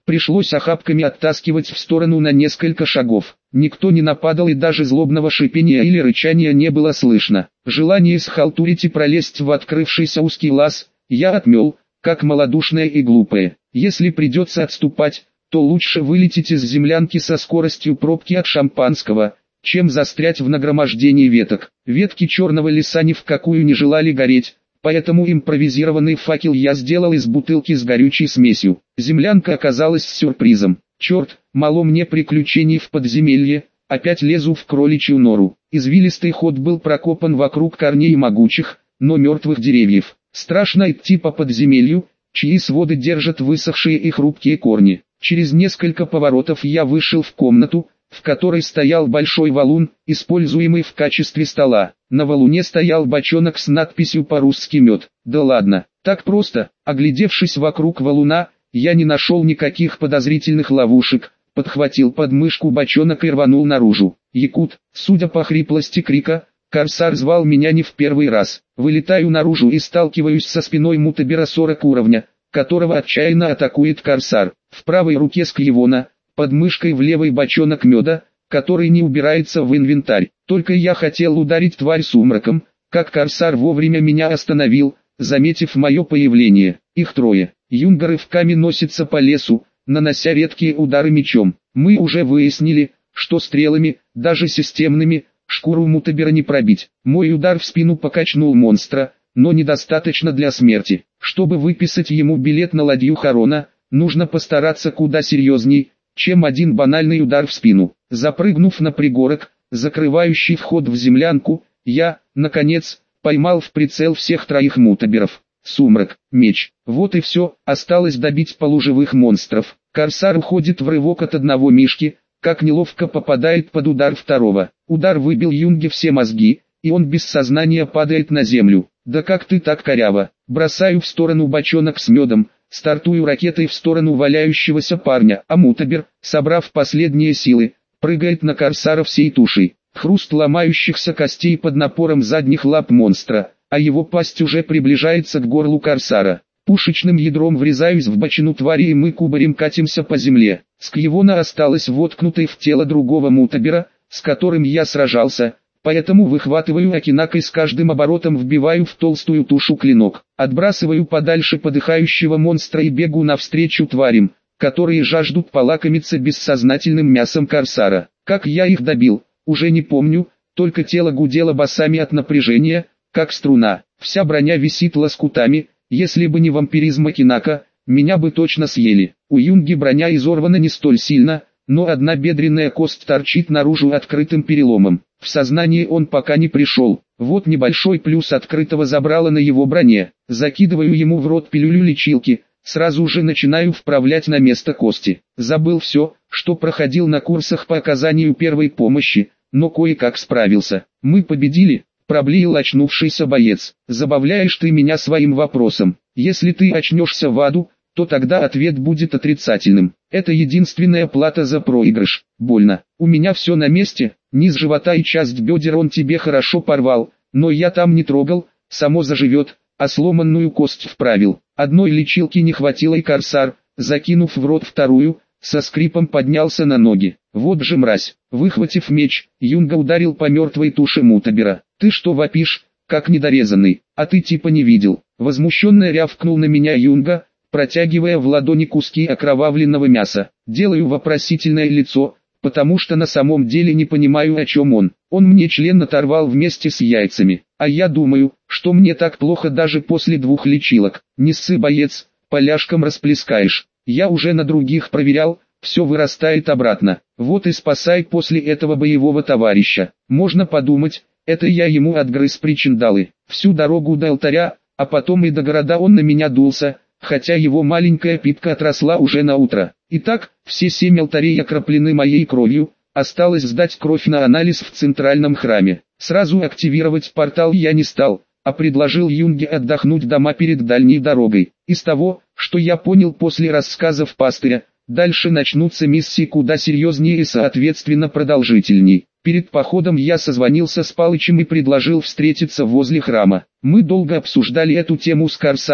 Пришлось охапками оттаскивать в сторону на несколько шагов. Никто не нападал и даже злобного шипения или рычания не было слышно. Желание схалтурить и пролезть в открывшийся узкий лаз я отмел, как малодушное и глупое. Если придется отступать, то лучше вылететь из землянки со скоростью пробки от шампанского, чем застрять в нагромождении веток. Ветки черного леса ни в какую не желали гореть, поэтому импровизированный факел я сделал из бутылки с горючей смесью. Землянка оказалась сюрпризом. Черт, мало мне приключений в подземелье, опять лезу в кроличью нору. Извилистый ход был прокопан вокруг корней могучих, но мертвых деревьев. Страшно идти по подземелью, чьи своды держат высохшие и хрупкие корни. Через несколько поворотов я вышел в комнату, в которой стоял большой валун, используемый в качестве стола. На валуне стоял бочонок с надписью по-русски «Мед». Да ладно, так просто. Оглядевшись вокруг валуна, я не нашел никаких подозрительных ловушек, подхватил под мышку бочонок и рванул наружу. Якут, судя по хриплости крика, корсар звал меня не в первый раз. Вылетаю наружу и сталкиваюсь со спиной мутабера 40 уровня, которого отчаянно атакует корсар. В правой руке скьевона, под мышкой в левой бочонок меда, который не убирается в инвентарь. Только я хотел ударить тварь сумраком, как корсар вовремя меня остановил, заметив мое появление. Их трое. Юнга рывками носится по лесу, нанося редкие удары мечом. Мы уже выяснили, что стрелами, даже системными, шкуру мутабера не пробить. Мой удар в спину покачнул монстра, но недостаточно для смерти. Чтобы выписать ему билет на ладью Харона, нужно постараться куда серьезней, чем один банальный удар в спину. Запрыгнув на пригорок, закрывающий вход в землянку, я, наконец, поймал в прицел всех троих мутаберов. Сумрак, меч. Вот и все, осталось добить полуживых монстров. Корсар уходит в рывок от одного мишки, как неловко попадает под удар второго. Удар выбил Юнге все мозги, и он без сознания падает на землю. Да как ты так коряво? Бросаю в сторону бочонок с медом, стартую ракетой в сторону валяющегося парня, а мутабер, собрав последние силы, прыгает на корсара всей тушей. Хруст ломающихся костей под напором задних лап монстра, а его пасть уже приближается к горлу корсара. Пушечным ядром врезаюсь в бочину твари и мы кубарем катимся по земле. Скьевона осталась воткнутой в тело другого мутабера, с которым я сражался, поэтому выхватываю окинак и с каждым оборотом вбиваю в толстую тушу клинок. Отбрасываю подальше подыхающего монстра и бегу навстречу тварям, которые жаждут полакомиться бессознательным мясом корсара. Как я их добил, уже не помню, только тело гудело басами от напряжения, как струна. Вся броня висит лоскутами, если бы не вампиризм окинака, меня бы точно съели. У Юнги броня изорвана не столь сильно, но одна бедренная кость торчит наружу открытым переломом. В сознание он пока не пришел. Вот небольшой плюс открытого забрала на его броне. Закидываю ему в рот пилюлю лечилки, сразу же начинаю вправлять на место кости. Забыл все, что проходил на курсах по оказанию первой помощи, но кое-как справился. Мы победили, проблеял очнувшийся боец. Забавляешь ты меня своим вопросом. Если ты очнешься в аду, то тогда ответ будет отрицательным. Это единственная плата за проигрыш. Больно. У меня все на месте, низ живота и часть бедер он тебе хорошо порвал, но я там не трогал, само заживет, а сломанную кость вправил. Одной лечилки не хватило и корсар, закинув в рот вторую, со скрипом поднялся на ноги. Вот же мразь. Выхватив меч, Юнга ударил по мертвой туше мутабера. Ты что вопишь, как недорезанный, а ты типа не видел. Возмущенно рявкнул на меня Юнга, протягивая в ладони куски окровавленного мяса. Делаю вопросительное лицо, потому что на самом деле не понимаю, о чем он. Он мне член оторвал вместе с яйцами, а я думаю, что мне так плохо даже после 2 лечилок. Не ссы, боец, поляшком расплескаешь. Я уже на других проверял, все вырастает обратно. Вот и спасай после этого боевого товарища. Можно подумать, это я ему отгрыз причиндалы. Всю дорогу до алтаря, а потом и до города он на меня дулся, хотя его маленькая пипка отросла уже на утро. Итак, все 7 алтарей окроплены моей кровью, осталось сдать кровь на анализ в центральном храме. Сразу активировать портал я не стал, а предложил Юнге отдохнуть дома перед дальней дорогой. Из того, что я понял после рассказов пастыря, дальше начнутся миссии куда серьезнее и соответственно продолжительней. Перед походом я созвонился с Палычем и предложил встретиться возле храма. Мы долго обсуждали эту тему с корсаром,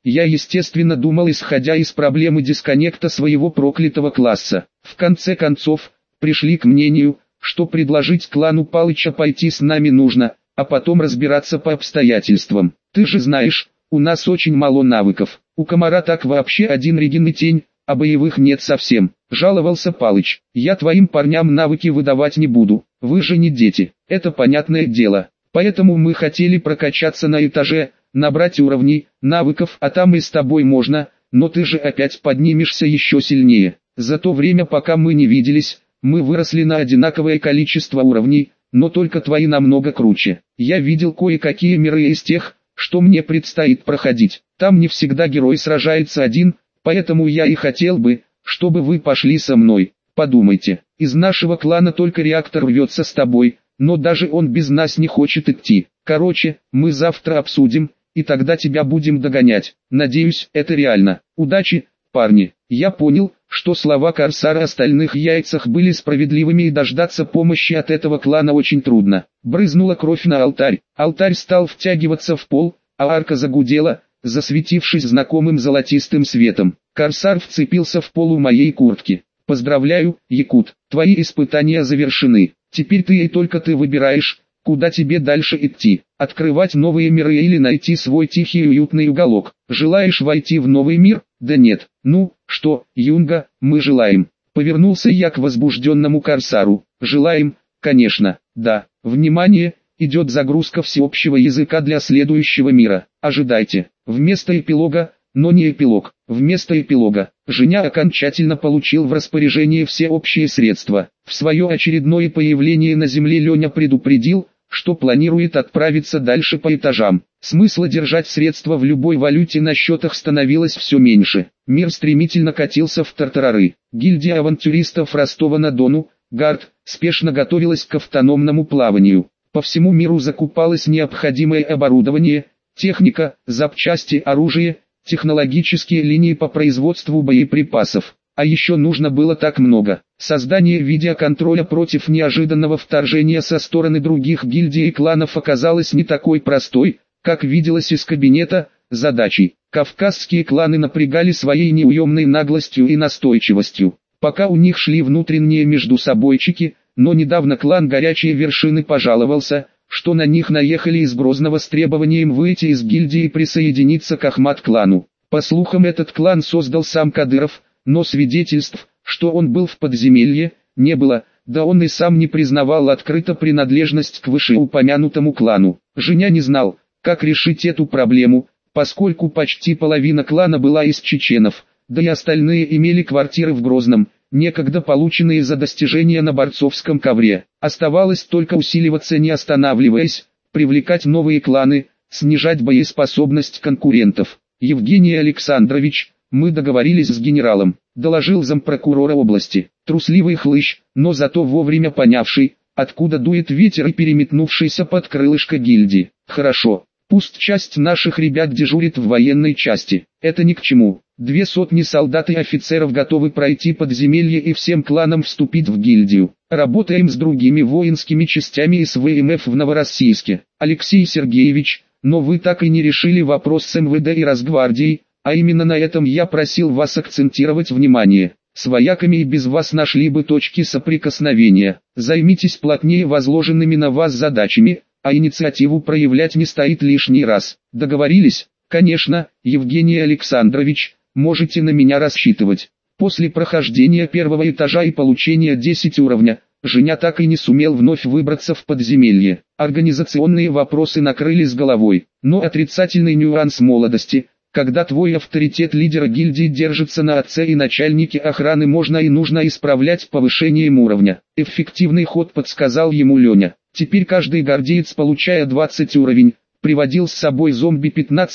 Я естественно думал, исходя из проблемы дисконнекта своего проклятого класса. В конце концов, пришли к мнению, что предложить клану Палыча пойти с нами нужно, а потом разбираться по обстоятельствам. Ты же знаешь, у нас очень мало навыков. У комара так вообще один реген и тень, а боевых нет совсем. Жаловался Палыч. Я твоим парням навыки выдавать не буду, вы же не дети, это понятное дело. Поэтому мы хотели прокачаться на этаже, набрать уровней, навыков, а там и с тобой можно, но ты же опять поднимешься еще сильнее. За то время, пока мы не виделись, мы выросли на одинаковое количество уровней, но только твои намного круче. Я видел кое-какие миры из тех, что мне предстоит проходить. Там не всегда герой сражается один, поэтому я и хотел бы, чтобы вы пошли со мной. Подумайте, из нашего клана только реактор рвется с тобой, но даже он без нас не хочет идти. Короче, мы завтра обсудим, и тогда тебя будем догонять. Надеюсь, это реально. Удачи, парни. Я понял, что слова Корсара о стальных яйцах были справедливыми, и дождаться помощи от этого клана очень трудно. Брызнула кровь на алтарь. Алтарь стал втягиваться в пол, а арка загудела, засветившись знакомым золотистым светом. Корсар вцепился в полу моей куртки. Поздравляю, Якут, твои испытания завершены. Теперь ты и только ты выбираешь, куда тебе дальше идти. Открывать новые миры или найти свой тихий и уютный уголок. Желаешь войти в новый мир? Да нет. Ну, что, Юнга, мы желаем. Повернулся я к возбужденному Корсару. Желаем, конечно, да. Внимание, идет загрузка всеобщего языка для следующего мира. Ожидайте. Вместо эпилога, но не эпилог. Вместо эпилога, Женя окончательно получил в распоряжение все общие средства. В свое очередное появление на Земле Леня предупредил, что планирует отправиться дальше по этажам. Смысла держать средства в любой валюте на счетах становилось все меньше. Мир стремительно катился в тартарары. Гильдия авантюристов Ростова-на-Дону, ГАРД, спешно готовилась к автономному плаванию. По всему миру закупалось необходимое оборудование, техника, запчасти, оружие, технологические линии по производству боеприпасов. А еще нужно было так много. Создание видеоконтроля против неожиданного вторжения со стороны других гильдий и кланов оказалось не такой простой, как виделось из кабинета, задачей. Кавказские кланы напрягали своей неуемной наглостью и настойчивостью. Пока у них шли внутренние междусобойчики, но недавно клан Горячие Вершины пожаловался, что на них наехали из Грозного с требованием выйти из гильдии и присоединиться к Ахмат-клану. По слухам, этот клан создал сам Кадыров, но свидетельств, что он был в подземелье, не было, да он и сам не признавал открыто принадлежность к вышеупомянутому клану. Женя не знал, как решить эту проблему, поскольку почти половина клана была из чеченов, да и остальные имели квартиры в Грозном, некогда полученные за достижения на борцовском ковре. Оставалось только усиливаться, не останавливаясь, привлекать новые кланы, снижать боеспособность конкурентов. Евгений Александрович, мы договорились с генералом, доложил зампрокурора области. Трусливый хлыщ, но зато вовремя понявший, откуда дует ветер и переметнувшийся под крылышко гильдии. Хорошо, пусть часть наших ребят дежурит в военной части, это ни к чему. 200 солдат и офицеров готовы пройти подземелье и всем кланам вступить в гильдию. Работаем с другими воинскими частями из ВМФ в Новороссийске. Алексей Сергеевич, но вы так и не решили вопрос с МВД и Росгвардией, а именно на этом я просил вас акцентировать внимание. С вояками и без вас нашли бы точки соприкосновения. Займитесь плотнее возложенными на вас задачами, а инициативу проявлять не стоит лишний раз. Договорились? Конечно, Евгений Александрович, можете на меня рассчитывать. После прохождения первого этажа и получения 10 уровня, Женя так и не сумел вновь выбраться в подземелье. Организационные вопросы накрыли с головой, но отрицательный нюанс молодости, когда твой авторитет лидера гильдии держится на отце и начальнике охраны, можно и нужно исправлять повышением уровня. Эффективный ход подсказал ему Леня. Теперь каждый гвардеец, получая 20 уровень, приводил с собой зомби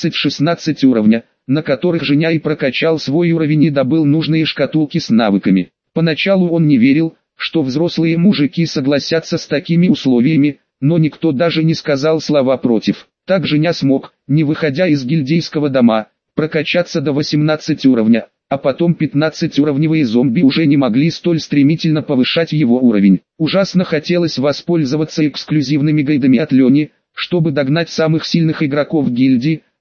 15-16 уровня, на которых Женя и прокачал свой уровень и добыл нужные шкатулки с навыками. Поначалу он не верил, что взрослые мужики согласятся с такими условиями, но никто даже не сказал слова против. Так Женя смог, не выходя из гильдейского дома, прокачаться до 18 уровня, а потом 15-уровневые зомби уже не могли столь стремительно повышать его уровень. Ужасно хотелось воспользоваться эксклюзивными гайдами от Лени, чтобы догнать самых сильных игроков гильдии,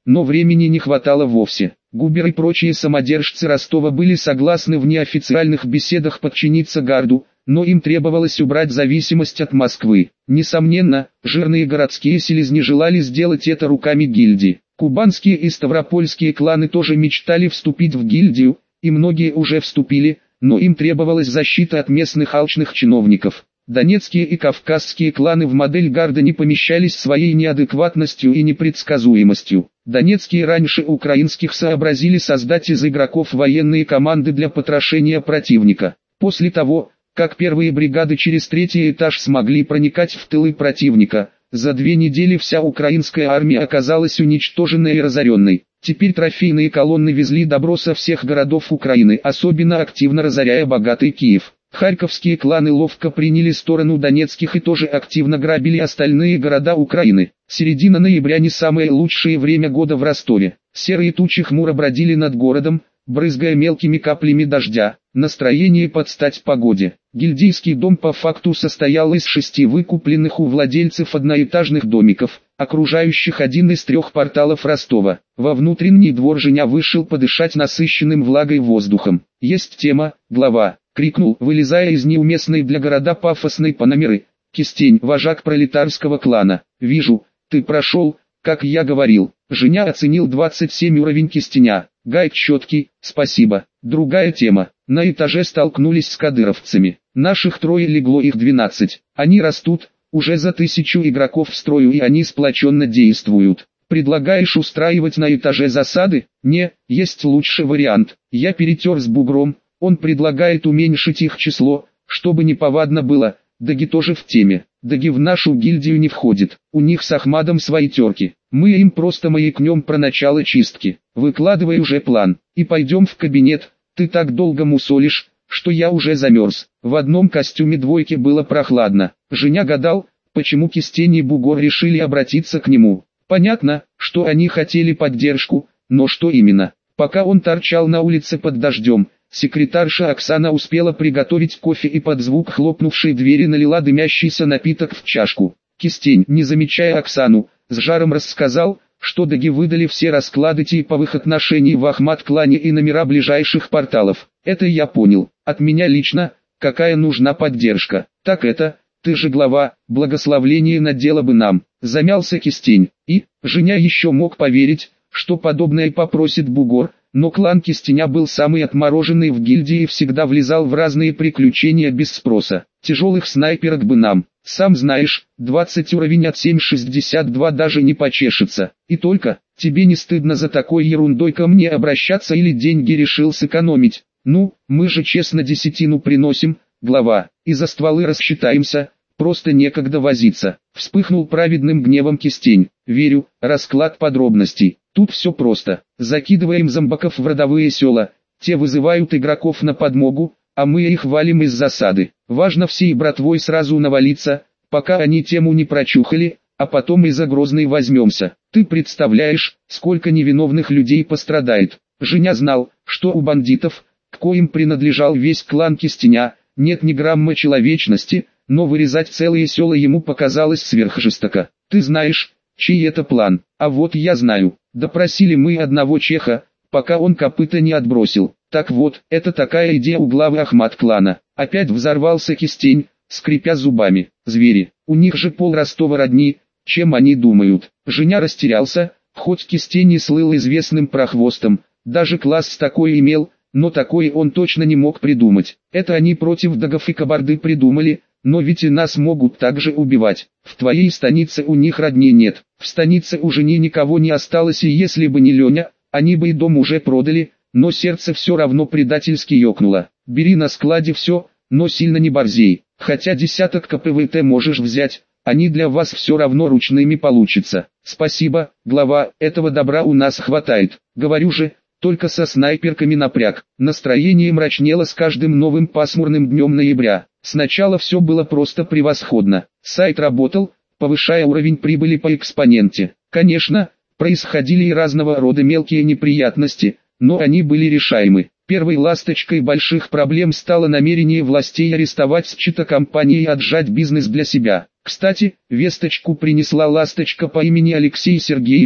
но времени не хватало вовсе. Губер и прочие самодержцы Ростова были согласны в неофициальных беседах подчиниться гарду, но им требовалось убрать зависимость от Москвы. Несомненно, жирные городские селезни желали сделать это руками гильдии. Кубанские и ставропольские кланы тоже мечтали вступить в гильдию, и многие уже вступили, но им требовалась защита от местных алчных чиновников. Донецкие и кавказские кланы в модель гарда не помещались своей неадекватностью и непредсказуемостью. Донецкие раньше украинских сообразили создать из игроков военные команды для потрошения противника. После того, как первые бригады через третий этаж смогли проникать в тылы противника, за 2 недели вся украинская армия оказалась уничтоженной и разоренной. Теперь трофейные колонны везли добро со всех городов Украины, особенно активно разоряя богатый Киев. Харьковские кланы ловко приняли сторону донецких и тоже активно грабили остальные города Украины. Середина ноября не самое лучшее время года в Ростове. Серые тучи хмуро бродили над городом, брызгая мелкими каплями дождя. Настроение под стать погоде. Гильдейский дом по факту состоял из 6 выкупленных у владельцев одноэтажных домиков, окружающих один из 3 порталов Ростова. Во внутренний двор Женя вышел подышать насыщенным влагой воздухом. «Есть тема, глава!» — крикнул, вылезая из неуместной для города пафосной панамеры. Кистень, вожак пролетарского клана. «Вижу, ты прошел, как я говорил». Женя оценил 27 уровень Кистеня. Гайд четкий, спасибо. Другая тема. На этаже столкнулись с кадыровцами. Наших 3 легло, их 12. Они растут, уже за 1000 игроков в строю, и они сплоченно действуют. Предлагаешь устраивать на этаже засады? Не, есть лучший вариант. Я перетер с бугром, он предлагает уменьшить их число, чтобы неповадно было. Даги тоже в теме. Даги в нашу гильдию не входит, у них с Ахмадом свои терки. Мы им просто маякнем про начало чистки. Выкладывай уже план, и пойдем в кабинет. Ты так долго мусолишь, что я уже замерз. В одном костюме двойки было прохладно. Женя гадал, почему Кистень и Бугор решили обратиться к нему. Понятно, что они хотели поддержку, но что именно? Пока он торчал на улице под дождем, секретарша Оксана успела приготовить кофе и под звук хлопнувшей двери налила дымящийся напиток в чашку. Кистень, не замечая Оксану, с жаром рассказал, что даги выдали все расклады типовых отношений в Ахмат-клане и номера ближайших порталов. Это я понял. От меня лично, какая нужна поддержка. Так это, ты же глава, благословление надела бы нам. Замялся Кистень. И, Женя еще мог поверить, что подобное попросит Бугор, но клан Кистеня был самый отмороженный в гильдии и всегда влезал в разные приключения без спроса. Тяжелых снайперок бы нам. Сам знаешь, 20 уровень от 7,62 даже не почешется. И только, тебе не стыдно за такой ерундой ко мне обращаться или деньги решил сэкономить? Ну, мы же честно десятину приносим, глава, и за стволы рассчитаемся, просто некогда возиться. Вспыхнул праведным гневом Кистень. Верю, расклад подробностей. Тут все просто. Закидываем зомбаков в родовые села, те вызывают игроков на подмогу, а мы их валим из засады. Важно всей братвой сразу навалиться, пока они тему не прочухали, а потом и за Грозный возьмемся. Ты представляешь, сколько невиновных людей пострадает. Женя знал, что у бандитов, к коим принадлежал весь клан Кистеня, нет ни грамма человечности, но вырезать целые села ему показалось сверхжестоко. Ты знаешь, чей это план? А вот я знаю. Допросили мы одного чеха, пока он копыта не отбросил. Так вот, это такая идея у главы Ахмат-клана. Опять взорвался Кистень, скрипя зубами. Звери, у них же пол Ростова родни, чем они думают? Женя растерялся, хоть Кистень и слыл известным прохвостом, даже класс такой имел, но такой он точно не мог придумать. Это они против дагов и кабарды придумали, но ведь и нас могут также убивать. В твоей станице у них родни нет. В станице у Жени никого не осталось, и если бы не Леня, они бы и дом уже продали, но сердце все равно предательски ёкнуло. Бери на складе все, но сильно не борзей. Хотя десяток КПВТ можешь взять, они для вас все равно ручными получатся. Спасибо, глава, этого добра у нас хватает. Говорю же, только со снайперками напряг. Настроение мрачнело с каждым новым пасмурным днем ноября. Сначала все было просто превосходно. Сайт работал, повышая уровень прибыли по экспоненте. Конечно, происходили и разного рода мелкие неприятности, но они были решаемы. Первой ласточкой больших проблем стало намерение властей арестовать счета компании и отжать бизнес для себя. Кстати, весточку принесла ласточка по имени Алексей Сергеевич,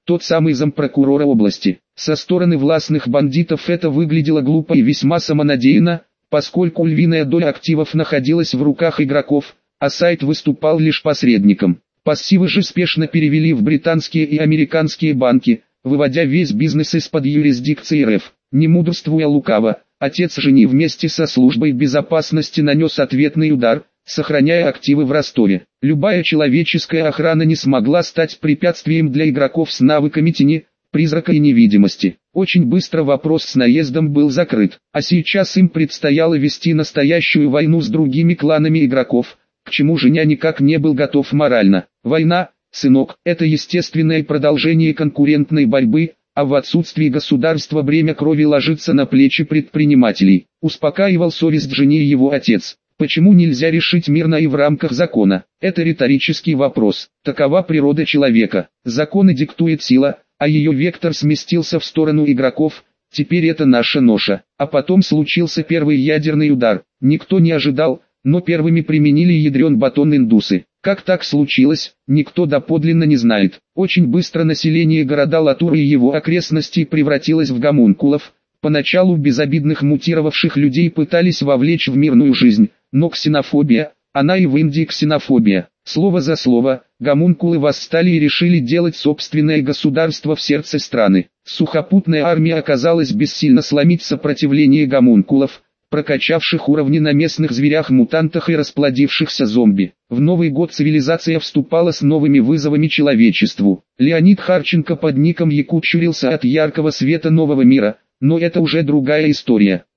тот самый зампрокурора области. Со стороны властных бандитов это выглядело глупо и весьма самонадеянно, поскольку львиная доля активов находилась в руках игроков, а сайт выступал лишь посредником. Пассивы же спешно перевели в британские и американские банки, выводя весь бизнес из-под юрисдикции РФ. Не мудрствуя лукаво, отец жени вместе со службой безопасности нанес ответный удар, сохраняя активы в Ростове. Любая человеческая охрана не смогла стать препятствием для игроков с навыками тени, призрака и невидимости. Очень быстро вопрос с наездом был закрыт, а сейчас им предстояло вести настоящую войну с другими кланами игроков, к чему Женя никак не был готов морально. Война, сынок, это естественное продолжение конкурентной борьбы, а в отсутствии государства бремя крови ложится на плечи предпринимателей. Успокаивал совесть Жени и его отец. Почему нельзя решить мирно и в рамках закона? Это риторический вопрос. Такова природа человека. Законы диктует сила, а ее вектор сместился в сторону игроков. Теперь это наша ноша. А потом случился первый ядерный удар. Никто не ожидал, но первыми применили ядрен батон индусы. Как так случилось, никто доподлинно не знает. Очень быстро население города Латура и его окрестностей превратилось в гомункулов. Поначалу безобидных мутировавших людей пытались вовлечь в мирную жизнь, но ксенофобия, она и в Индии ксенофобия. Слово за слово, гомункулы восстали и решили делать собственное государство в сердце страны. Сухопутная армия оказалась бессильна сломить сопротивление гомункулов, прокачавших уровни на местных зверях-мутантах и расплодившихся зомби. В Новый год цивилизация вступала с новыми вызовами человечеству. Леонид Харченко под ником Яку чурился от яркого света нового мира, но это уже другая история.